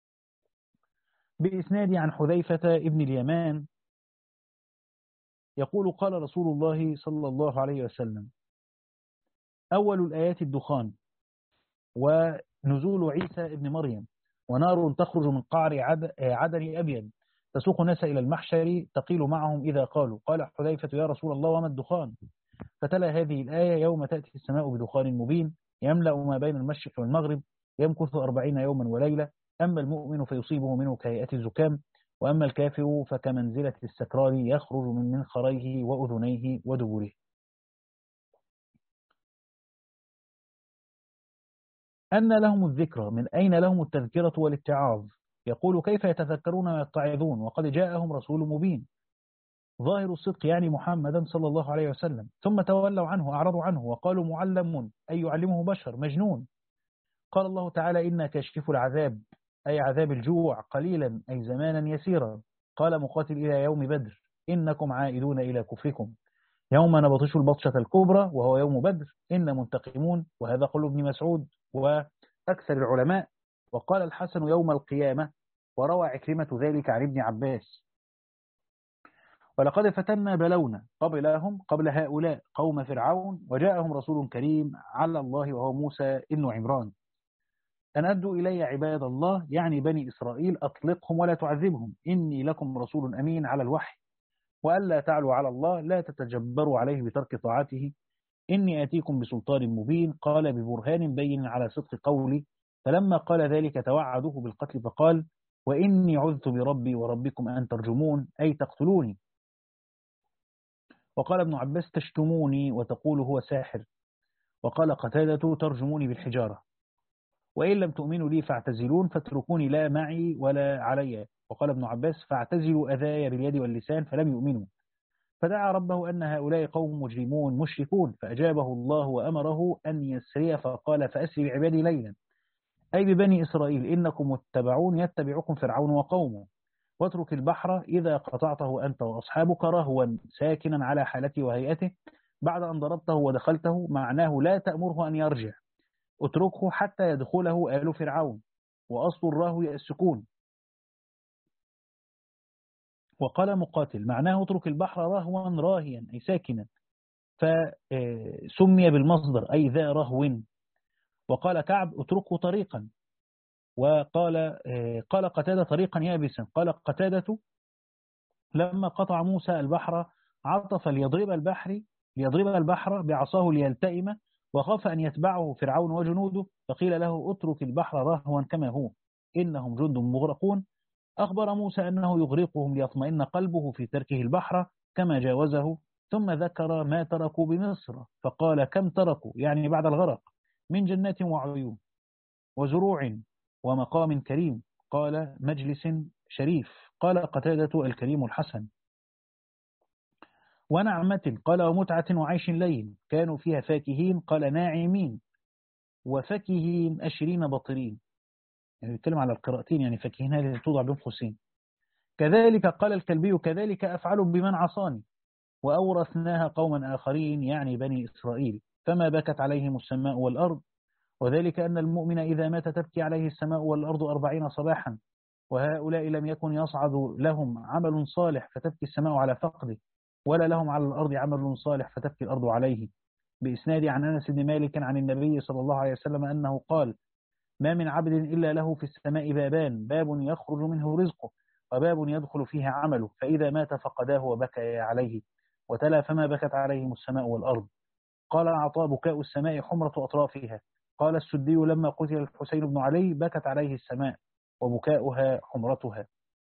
بإسناد عن حذيفة ابن اليمان يقول قال رسول الله صلى الله عليه وسلم أول الآيات الدخان ونزول عيسى ابن مريم ونار تخرج من قعر عدن أبيض تسوق الناس إلى المحشر تقيل معهم إذا قالوا. قال حذيفة يا رسول الله وما الدخان؟ فتلا هذه الآية يوم تأتي السماء بدخان مبين يملأ ما بين المشرق والمغرب يمكث أربعين يوما وليلة، أما المؤمن فيصيبه منه كهيئة الزكام، وأما الكافر فكمنزلة السكران يخرج من منخريه وأذنيه ودبره. أن لهم الذكرى من أين لهم التذكرة والاتعاظ؟ يقول كيف يتذكرون ويتعظون وقد جاءهم رسول مبين. ظاهر الصدق يعني محمدا صلى الله عليه وسلم. ثم تولوا عنه أعرضوا عنه وقالوا معلم أي يعلمه بشر مجنون. قال الله تعالى إنا كاشف العذاب أي عذاب الجوع قليلا أي زمانا يسيرا. قال مقاتل إلى يوم بدر إنكم عائدون إلى كفركم يوم نبطش البطشة الكبرى وهو يوم بدر إن منتقمون. وهذا قول ابن مسعود وأكثر العلماء. وقال الحسن يوم القيامة، وروى عكرمة ذلك عن ابن عباس. ولقد فتنا بلونا قبلهم قبل هؤلاء قوم فرعون وجاءهم رسول كريم على الله وهو موسى ابن عمران أن أدوا إلي عباد الله يعني بني إسرائيل أطلقهم ولا تعذبهم إني لكم رسول أمين على الوحي وألا تعلوا على الله لا تتجبروا عليه بترك طاعته إني آتيكم بسلطان مبين. قال ببرهان بين على صدق قولي. فلما قال ذلك توعدوه بالقتل فقال وإني عذت بربي وربكم أن ترجمون أي تقتلوني. وقال ابن عباس تشتموني وتقول هو ساحر. وقال قتادة ترجموني بالحجارة. وإن لم تؤمنوا لي فاعتزلون فاتركوني لا معي ولا علي. وقال ابن عباس فاعتزلوا أذايا باليد واللسان فلم يؤمنوا. فدعا ربه أن هؤلاء قوم مجرمون مشركون فأجابه الله وأمره أن يسري فقال فأسري بعبادي ليلا أي ببني إسرائيل إنكم متبعون يتبعكم فرعون وقومه واترك البحر إذا قطعته أنت وأصحابك رهوا ساكنا على حالته وهيئته بعد أن ضربته ودخلته معناه لا تأمره أن يرجع اتركه حتى يدخله آل فرعون وأصل الرهو السكون. وقال مقاتل معناه اترك البحر رهوا راهيا أي ساكنا فسمي بالمصدر أي ذا رهو. وقال كعب اتركه طريقا. وقال قال قتادة طريقا يابسا. قال قتادة لما قطع موسى البحر عطف ليضرب البحر ليضرب البحر بعصاه ليلتئم، وخاف أن يتبعه فرعون وجنوده، فقيل له اترك البحر رهوا كما هو إنهم جند مغرقون. أخبر موسى أنه يغرقهم ليطمئن قلبه في تركه البحر كما جاوزه، ثم ذكر ما تركوا بمصر فقال كم تركوا يعني بعد الغرق من جنات وعيون وزروع ومقام كريم، قال مجلس شريف، قال قتادة الكريم الحسن، ونعمة، قال ومتعة وعيش لين كانوا فيها فاكهين، قال ناعمين وفكهين أشرين بطرين، يعني يتكلم على القراءتين، يعني فكهين هذه توضع بين قوسين. كذلك قال الكلبي كذلك أفعل بمن عصاني، وأورثناها قوما آخرين يعني بني إسرائيل، فما بكت عليهم السماء والأرض، وذلك أن المؤمن إذا مات تبكي عليه السماء والأرض أربعين صباحا، وهؤلاء لم يكن يصعد لهم عمل صالح فتبكي السماء على فقده، ولا لهم على الأرض عمل صالح فتبكي الأرض عليه. بإسناد عن أنس بن مالك عن النبي صلى الله عليه وسلم أنه قال ما من عبد إلا له في السماء بابان، باب يخرج منه رزقه وباب يدخل فيه عمله، فإذا مات فقداه وبكى عليه، وتلا فما بكت عليهم السماء والأرض. قال عطاء بكاء السماء حمرة أطرافها. قال السدي لما قتل الحسين بن علي بكت عليه السماء وبكاؤها حمرتها.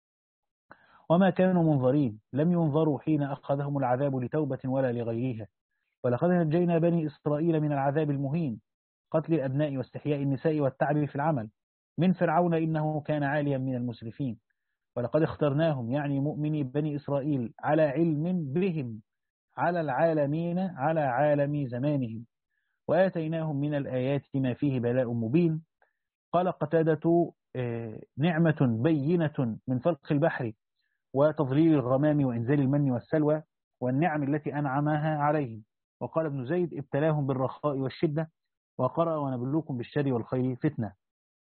وما كانوا منظرين، لم ينظروا حين أخذهم العذاب لتوبة ولا لغيرها، ولقد نجينا بني إسرائيل من العذاب المهين، قتل الأبناء واستحياء النساء والتعب في العمل، من فرعون إنه كان عاليا من المسرفين، ولقد اخترناهم يعني مؤمني بني إسرائيل على علم بهم على العالمين على عالم زمانهم، وآتيناهم من الآيات ما فيه بلاء مبين. قال قتادة نعمة بينة من فلق البحر وتظليل الغمام وإنزال المن والسلوى والنعم التي أنعمها عليهم. وقال ابن زيد ابتلاهم بالرخاء والشدة، وقرأ ونبلوكم بالشر والخير فتنة.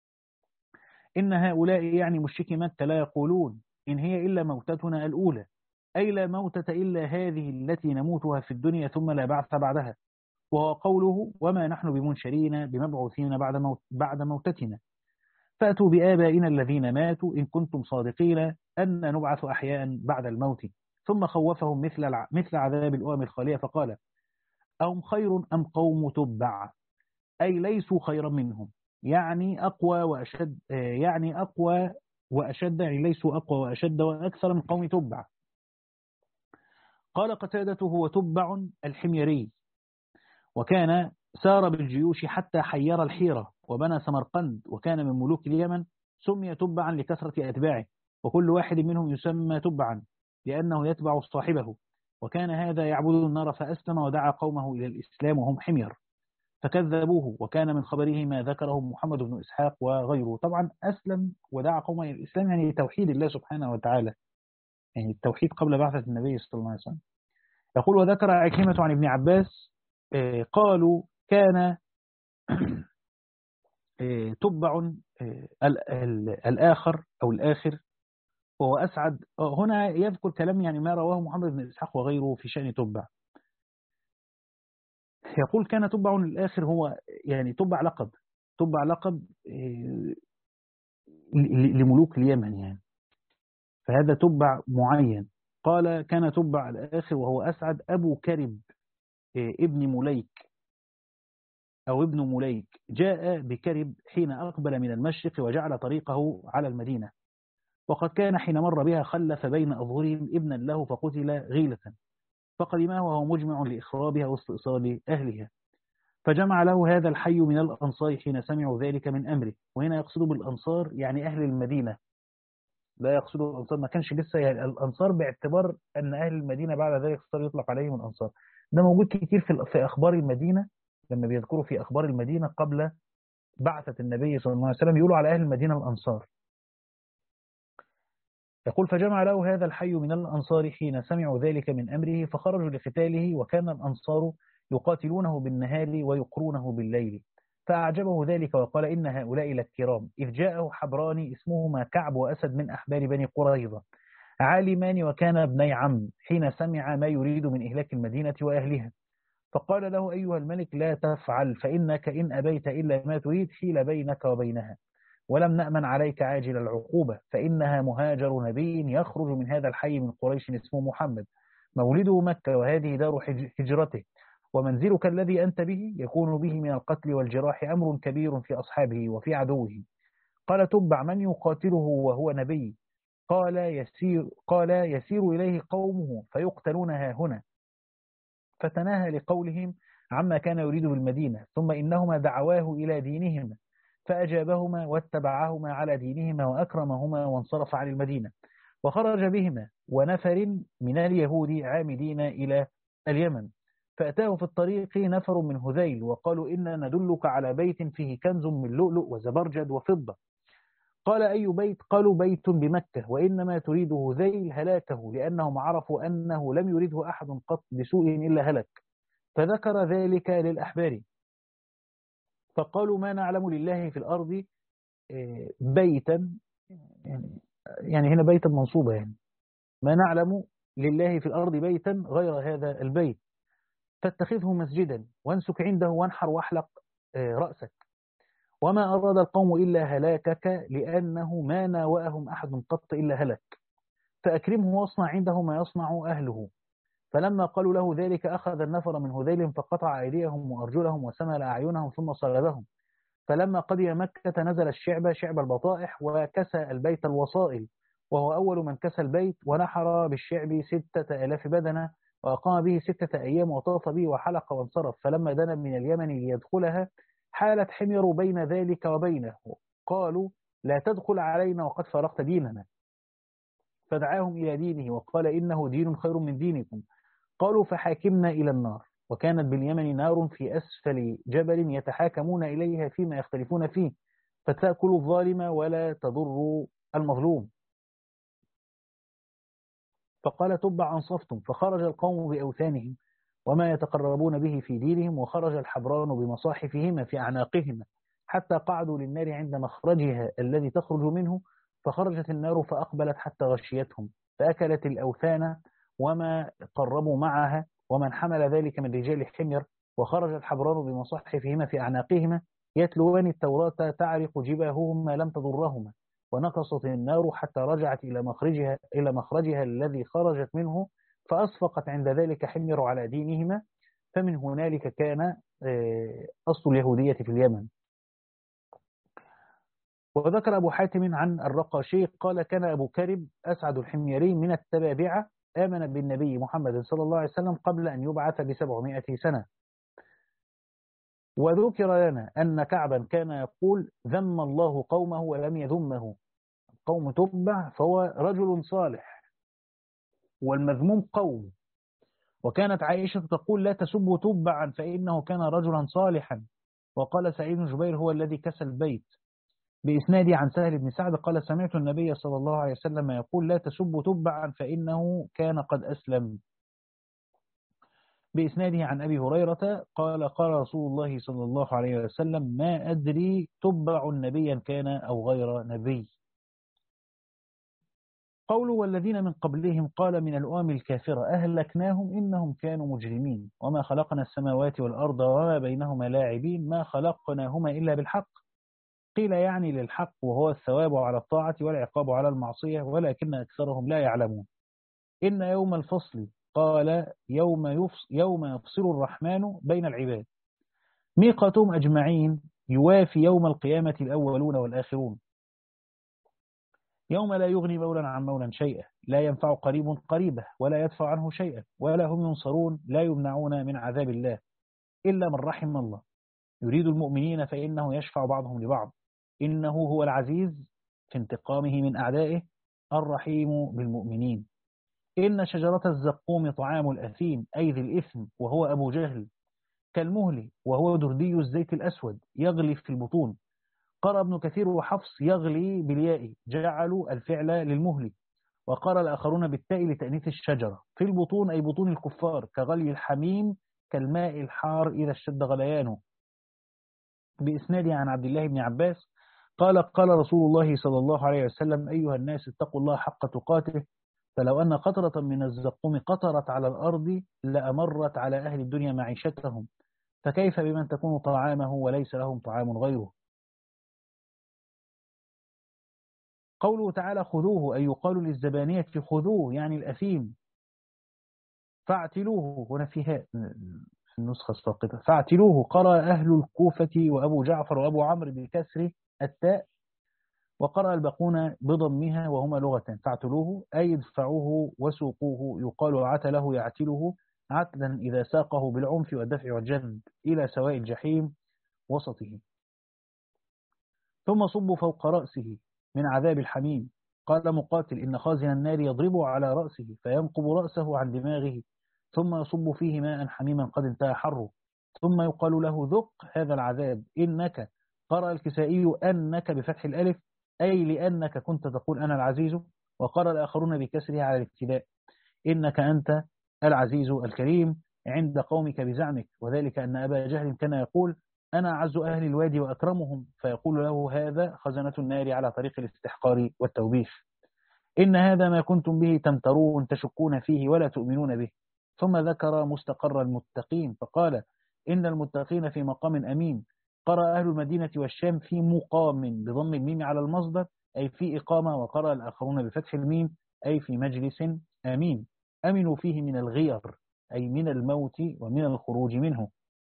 إن هؤلاء يعني مشركي مكة لا يقولون إن هي إلا موتتنا الأولى، أي لا موتة إلا هذه التي نموتها في الدنيا ثم لا بعث بعدها، وهو قوله وما نحن بمنشرين بمبعوثين بعد, موت بعد موتتنا، فأتوا بآبائنا الذين ماتوا إن كنتم صادقين أن نبعث أحياء بعد الموت. ثم خوفهم مثل مثل عذاب الأمم الخالية فقال أهم خير أم قوم تبع، أي ليسوا خيرا منهم، يعني أقوى وأشد، يعني أقوى وأشد يعني ليسوا أقوى وأشد وأكثر من قوم تبع. قال قتادة هو تبع الحميري، وكان سار بالجيوش حتى حير الحيرة وبنى سمرقند، وكان من ملوك اليمن، سمي تبعا لكثرة أتباعه، وكل واحد منهم يسمى تبعا لأنه يتبع صاحبه، وكان هذا يعبد النار فأسلم ودعا قومه إلى الإسلام وهم حمير فكذبوه، وكان من خبره ما ذكره محمد بن إسحاق وغيره. طبعا أسلم ودعا قومه إلى الإسلام يعني توحيد الله سبحانه وتعالى، يعني التوحيد قبل بعثة النبي صلى الله عليه وسلم. يقول وذكر عكرمة عن ابن عباس قالوا كان تبع الآخر أو الآخر وهو أسعد. هنا يذكر كلام يعني ما رواه محمد بن إسحاق وغيره في شأن تبع. يقول كان تبع الآخر هو يعني تبع لقب، تبع لقب لملوك اليمن يعني، فهذا تبع معين. قال كان تبع الآخر وهو أسعد أبو كرب ابن مليك أو ابن مليك، جاء بكرب حين أقبل من المشرق وجعل طريقه على المدينة، وقد كان حين مر بها خلف بين أظهرهم ابنا له فقتل غيلة، فقدماه وهو مجمع لإخرابها واستئصال أهلها، فجمع له هذا الحي من الأنصار حين سمعوا ذلك من أمره. وهنا يقصد بالأنصار يعني أهل المدينة، لا يقصد الأنصار، ما كانش لسه يعني الأنصار باعتبار أن أهل المدينة بعد ذلك صار يطلق عليهم الأنصار. ده موجود كتير في في أخبار المدينة، لما بيذكروا في أخبار المدينة قبل بعثة النبي صلى الله عليه وسلم يقولوا على أهل المدينة الأنصار. يقول فجمع له هذا الحي من الأنصار حين سمعوا ذلك من أمره فخرجوا لقتاله، وكان الأنصار يقاتلونه بالنهار ويقرونه بالليل، فأعجبه ذلك وقال إن هؤلاء للكرام، إذ جاءه حبران اسمهما كعب وأسد من أحبار بني قريظة عالمان وكان ابني عم، حين سمع ما يريد من إهلاك المدينة وأهلها، فقال له أيها الملك لا تفعل، فإنك إن أبيت إلا ما تريد حيل بينك وبينها، ولم نأمن عليك عاجل العقوبة، فإنها مهاجر نبي يخرج من هذا الحي من قريش اسمه محمد، مولده مكة وهذه دار هجرته، ومنزلك الذي أنت به يكون به من القتل والجراح أمر كبير في أصحابه وفي عدوه. قال تبع من يقاتله وهو نبي؟ قال يسير, قال يسير إليه قومه فيقتلون ها هنا. فتناهى لقولهم عما كان يريد بالمدينة، ثم إنهما دعواه إلى دينهما فأجابهما واتبعهما على دينهما وأكرمهما وانصرف عن المدينة، وخرج بهما ونفر من اليهود عامدين إلى اليمن. فأتاه في الطريق نفر من هذيل وقالوا إنا ندلك على بيت فيه كنز من لؤلؤ وزبرجد وفضة. قال أي بيت؟ قالوا بيت بمكة، وإنما تريد هذيل هلاكه لأنهم عرفوا أنه لم يريده أحد قط بسوء إلا هلك. فذكر ذلك للأحبار فقالوا ما نعلم لله في الأرض بيتا، يعني, يعني هنا بيتا منصوبة، يعني ما نعلم لله في الأرض بيتا غير هذا البيت، فاتخذه مسجدا وانسك عنده وانحر واحلق رأسك، وما أراد القوم إلا هلاكك لأنه ما ناوأهم أحد قط إلا هلك، فأكرمه واصنع عنده ما يصنع أهله. فلما قالوا له ذلك أخذ النفر من هذيل فقطع أيديهم وأرجلهم وسمل أعينهم ثم صلبهم. فلما قدم مكة نزل الشعب شعب البطائح وكسى البيت الوصائل، وهو أول من كسى البيت، ونحر بالشعب ستة آلاف بدنة وأقام به ستة أيام وطاف به وحلق وانصرف. فلما دنا من اليمن ليدخلها حالت حمير بين ذلك وبينه، قالوا لا تدخل علينا وقد فرقت ديننا، فدعاهم إلى دينه وقال إنه دين خير من دينكم. قالوا فحاكمنا إلى النار، وكانت باليمن نار في أسفل جبل يتحاكمون إليها فيما يختلفون فيه، فتأكل الظالم ولا تضر المظلوم. فقال تبع أنصفتم، فخرج القوم بأوثانهم وما يتقربون به في دينهم، وخرج الحبران بمصاحفهما في أعناقهما حتى قعدوا للنار عند مخرجها الذي تخرج منه، فخرجت النار فأقبلت حتى غشيتهم فأكلت الأوثان وما قربوا معها ومن حمل ذلك من رجال حمير. وخرج الحبران بمصاحفهما في أعناقهما يتلوان التوراة تعرق جباههما لم تضرهما، ونقصت النار حتى رجعت إلى مخرجها إلى مخرجها الذي خرجت منه، فأصفقت عند ذلك حمير على دينهما. فمن هنالك كان أصل اليهودية في اليمن. وذكر أبو حاتم عن الرقاشي قال كان أبو كرب أسعد الحميري من التبابعة آمن بالنبي محمد صلى الله عليه وسلم قبل أن يبعث بسبعمائة سنة. وذكر لنا أن كعبا كان يقول ذم الله قومه ولم يذمه، قوم تبع فهو رجل صالح والمذموم قوم. وكانت عائشة تقول لا تسبوا تبعا فإنه كان رجلا صالحا. وقال سعيد بن جبير هو الذي كسى البيت. بإسنادي عن سهل بن سعد قال سمعت النبي صلى الله عليه وسلم يقول لا تسبوا تبعا فإنه كان قد أسلم. بإسناده عن أبي هريرة قال قال رسول الله صلى الله عليه وسلم ما أدري تبع نبيا كان أو غير نبي. قوله والذين من قبلهم قال من الأمم الكافرة أهلكناهم إنهم كانوا مجرمين وما خلقنا السماوات والأرض وما بينهما لاعبين ما خلقناهما إلا بالحق. قيل يعني للحق وهو الثواب على الطاعة والعقاب على المعصية ولكن أكثرهم لا يعلمون. إن يوم الفصل قال يوم يفصل, يوم يفصل الرحمن بين العباد ميقاتهم أجمعين يوافي يوم القيامة الأولون والآخرون يوم لا يغني مولا عن مولا شيئا لا ينفع قريب قريبه ولا يدفع عنه شيئا ولا هم ينصرون لا يمنعون من عذاب الله إلا من رحم الله يريد المؤمنين فإنه يشفع بعضهم لبعض إنه هو العزيز في انتقامه من أعدائه الرحيم بالمؤمنين. إن شجرة الزقوم طعام الأثيم أي ذي الإثم وهو أبو جهل كالمهل وهو دردي الزيت الأسود يغلي في البطون. قرأ ابن كثير وحفص يغلي بالياء جعلوا الفعل للمهل. وقرأ الآخرون بالتاء لتأنيث الشجرة في البطون أي بطون الكفار كغلي الحميم كالماء الحار إذا اشتد غليانه. بإسناد عن عبد الله بن عباس قال قال رسول الله صلى الله عليه وسلم أيها الناس اتقوا الله حق تقاته فلو أن قطرة من الزقوم قطرت على الأرض لأمرت على أهل الدنيا معيشتهم فكيف بمن تكون طعامه وليس لهم طعام غيره. قوله تعالى خذوه أي يقال للزبانية خذوه يعني الأثيم، فاعتلوه هنا فيها في النسخة الساقطة فاعتلوه. قرأ أهل الكوفة وأبو جعفر وأبو عمرو بكسر التاء، وقرأ الباقون بضمها وهما لغة. فاعتلوه أي ادفعوه وسوقوه، يقال عتله يعتله عتلا إذا ساقه بالعنف والدفع والجذب إلى سواء الجحيم وسطه. ثم صبوا فوق رأسه من عذاب الحميم. قال مقاتل إن خازن النار يضرب على رأسه فينقب رأسه عن دماغه، ثم يصب فيه ماء حميما قد انتهى حره، ثم يقال له ذق هذا العذاب إنك. قرأ الكسائي أنك بفتح الألف أي لأنك كنت تقول أنا العزيز، وقرأ الآخرون بكسره على الابتداء إنك أنت العزيز الكريم عند قومك بزعمك، وذلك أن أبا جهل كان يقول أنا أعز أهل الوادي وأكرمهم، فيقول له هذا خزنة النار على طريق الاستحقار والتوبيخ. إن هذا ما كنتم به تمترون تشكون فيه ولا تؤمنون به. ثم ذكر مستقر المتقين فقال إن المتقين في مقام أمين. قرأ أهل المدينة والشام في مقام بضم الميم على المصدر أي في إقامة، وقرأ الآخرون بفتح الميم أي في مجلس أمين. أمنوا فيه من الغير أي من الموت ومن الخروج منه.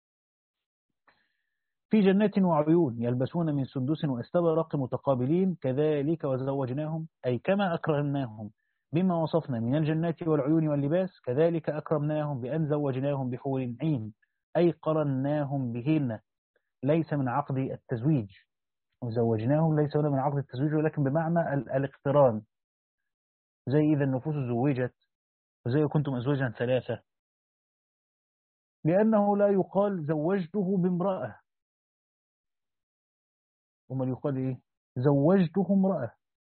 في جنات وعيون يلبسون من سندس واستبرق متقابلين كذلك وزوجناهم أي كما أكرمناهم بما وصفنا من الجنات والعيون واللباس، كذلك أكرمناهم بأن زوجناهم بحور عين أي قرناهم بهن، ليس من عقد التزويج. وزوجناهم ليس هنا من عقد التزويج ولكن بمعنى الاقتران، زي إذا النفوس زوجت وزي كنتم أزواجا ثلاثة، لأنه لا يقال زوجته بامرأة، وما يقال إيه زوجته امرأة.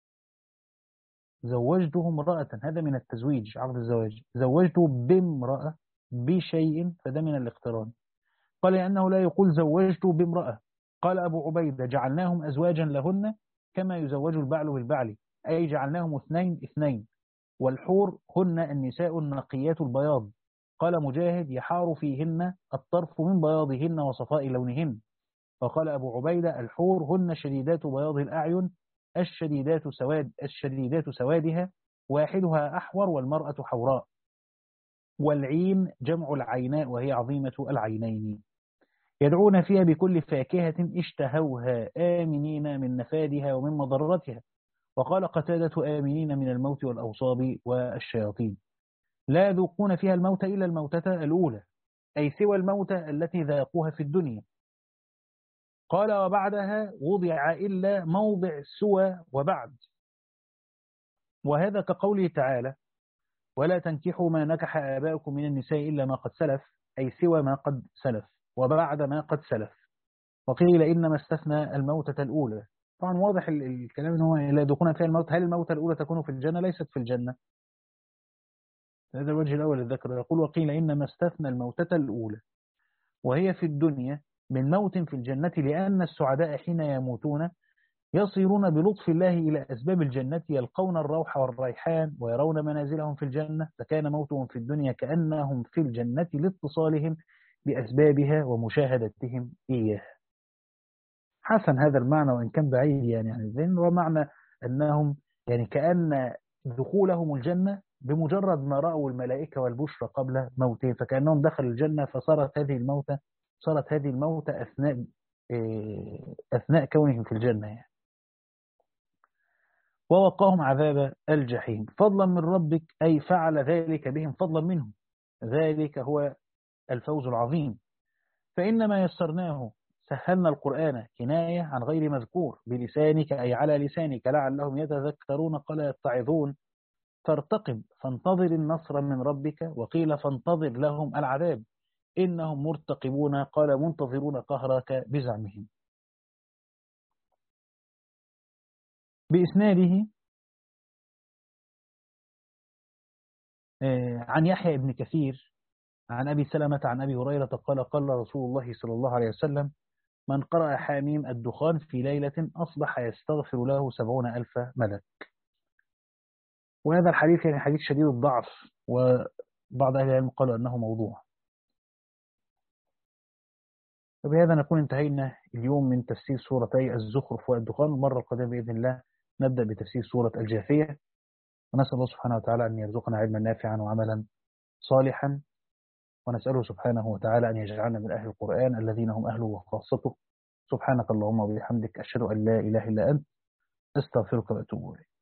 زوجته امرأة هذا من التزويج عقد الزواج، زوجته بامرأة بشيء فده من الاقتران. قال لأنه لا يقول زوجته بامرأة. قال أبو عبيدة جعلناهم أزواجا لهن كما يزوج البعل بالبعل أي جعلناهم اثنين اثنين، والحور هن النساء النقيات البياض. قال مجاهد يحار فيهن الطرف من بياضهن وصفاء لونهن. وقال أبو عبيدة الحور هن شديدات بياض الأعين الشديدات سواد الشديدات سوادها، واحدها أحور والمرأة حوراء. والعين جمع العيناء وهي عظيمة العينين. يدعون فيها بكل فاكهة اشتهوها آمنين من نفادها ومن مضرتها. وقال قتادة آمنين من الموت والأوصاب والشياطين. لا يذوقون فيها الموت إلا الموتة الأولى أي سوى الموتة التي ذاقوها في الدنيا. قال وبعدها وضع إلا موضع سوى وبعد، وهذا كقوله تعالى ولا تنكحوا ما نكح آباؤكم من النساء إلا ما قد سلف أي سوى ما قد سلف وبعد ما قد سلف. وقيل إنما استثنى الموتة الأولى. طبعا واضح الكلام أنه لا يذوقون فيها الموت، هل الموتة الأولى تكون في الجنة؟ ليست في الجنة. هذا الوجه الأول الذكر يقول وقيل إنما استثنى الموتة الأولى وهي في الدنيا من موت في الجنة، لأن السعداء حين يموتون يصيرون بلطف الله إلى أسباب الجنة يلقون الروح والريحان ويرون منازلهم في الجنة، فكان موتهم في الدنيا كأنهم في الجنة لاتصالهم بأسبابها ومشاهدتهم إياه. حسن هذا المعنى وإن كان بعيد يعني عن الذهن، ومعنى أنهم يعني كأن دخولهم الجنة بمجرد ما رأوا الملائكة والبشرى قبل موتهم، فكأنهم دخلوا الجنة فصارت هذه الموتة صارت هذه الموتة أثناء أثناء كونهم في الجنة يعني. ووقاهم عذاب الجحيم فضلا من ربك أي فعل ذلك بهم فضلا منه، ذلك هو الفوز العظيم. فإنما يسرناه سهلنا القرآن كناية عن غير مذكور بلسانك أي على لسانك لعلهم يتذكرون قال يتعظون. فارتقب فانتظر النصر من ربك، وقيل فانتظر لهم العذاب إنهم مرتقبون قال منتظرون قهرك بزعمهم. بإسناده عن يحيى بن كثير عن أبي سلمة عن أبي هريرة قال قال رسول الله صلى الله عليه وسلم من قرأ حاميم الدخان في ليلة أصبح يستغفر له سبعون ألف ملك. وهذا الحديث يعني حديث شديد الضعف، وبعض أهل العلم قالوا أنه موضوع. وبهذا نكون انتهينا اليوم من تفسير سورتي الزخرف والدخان. المرة القادمة بإذن الله نبدأ بتفسير سورة الجاثية، ونسأل الله سبحانه وتعالى أن يرزقنا علما نافعا وعملا صالحا، ونسأله سبحانه وتعالى أن يجعلنا من أهل القرآن الذين هم أهله وخاصته. سبحانك اللهم وبحمدك، أشهد أن لا إله إلا أنت، أستغفرك وأتوب إليك.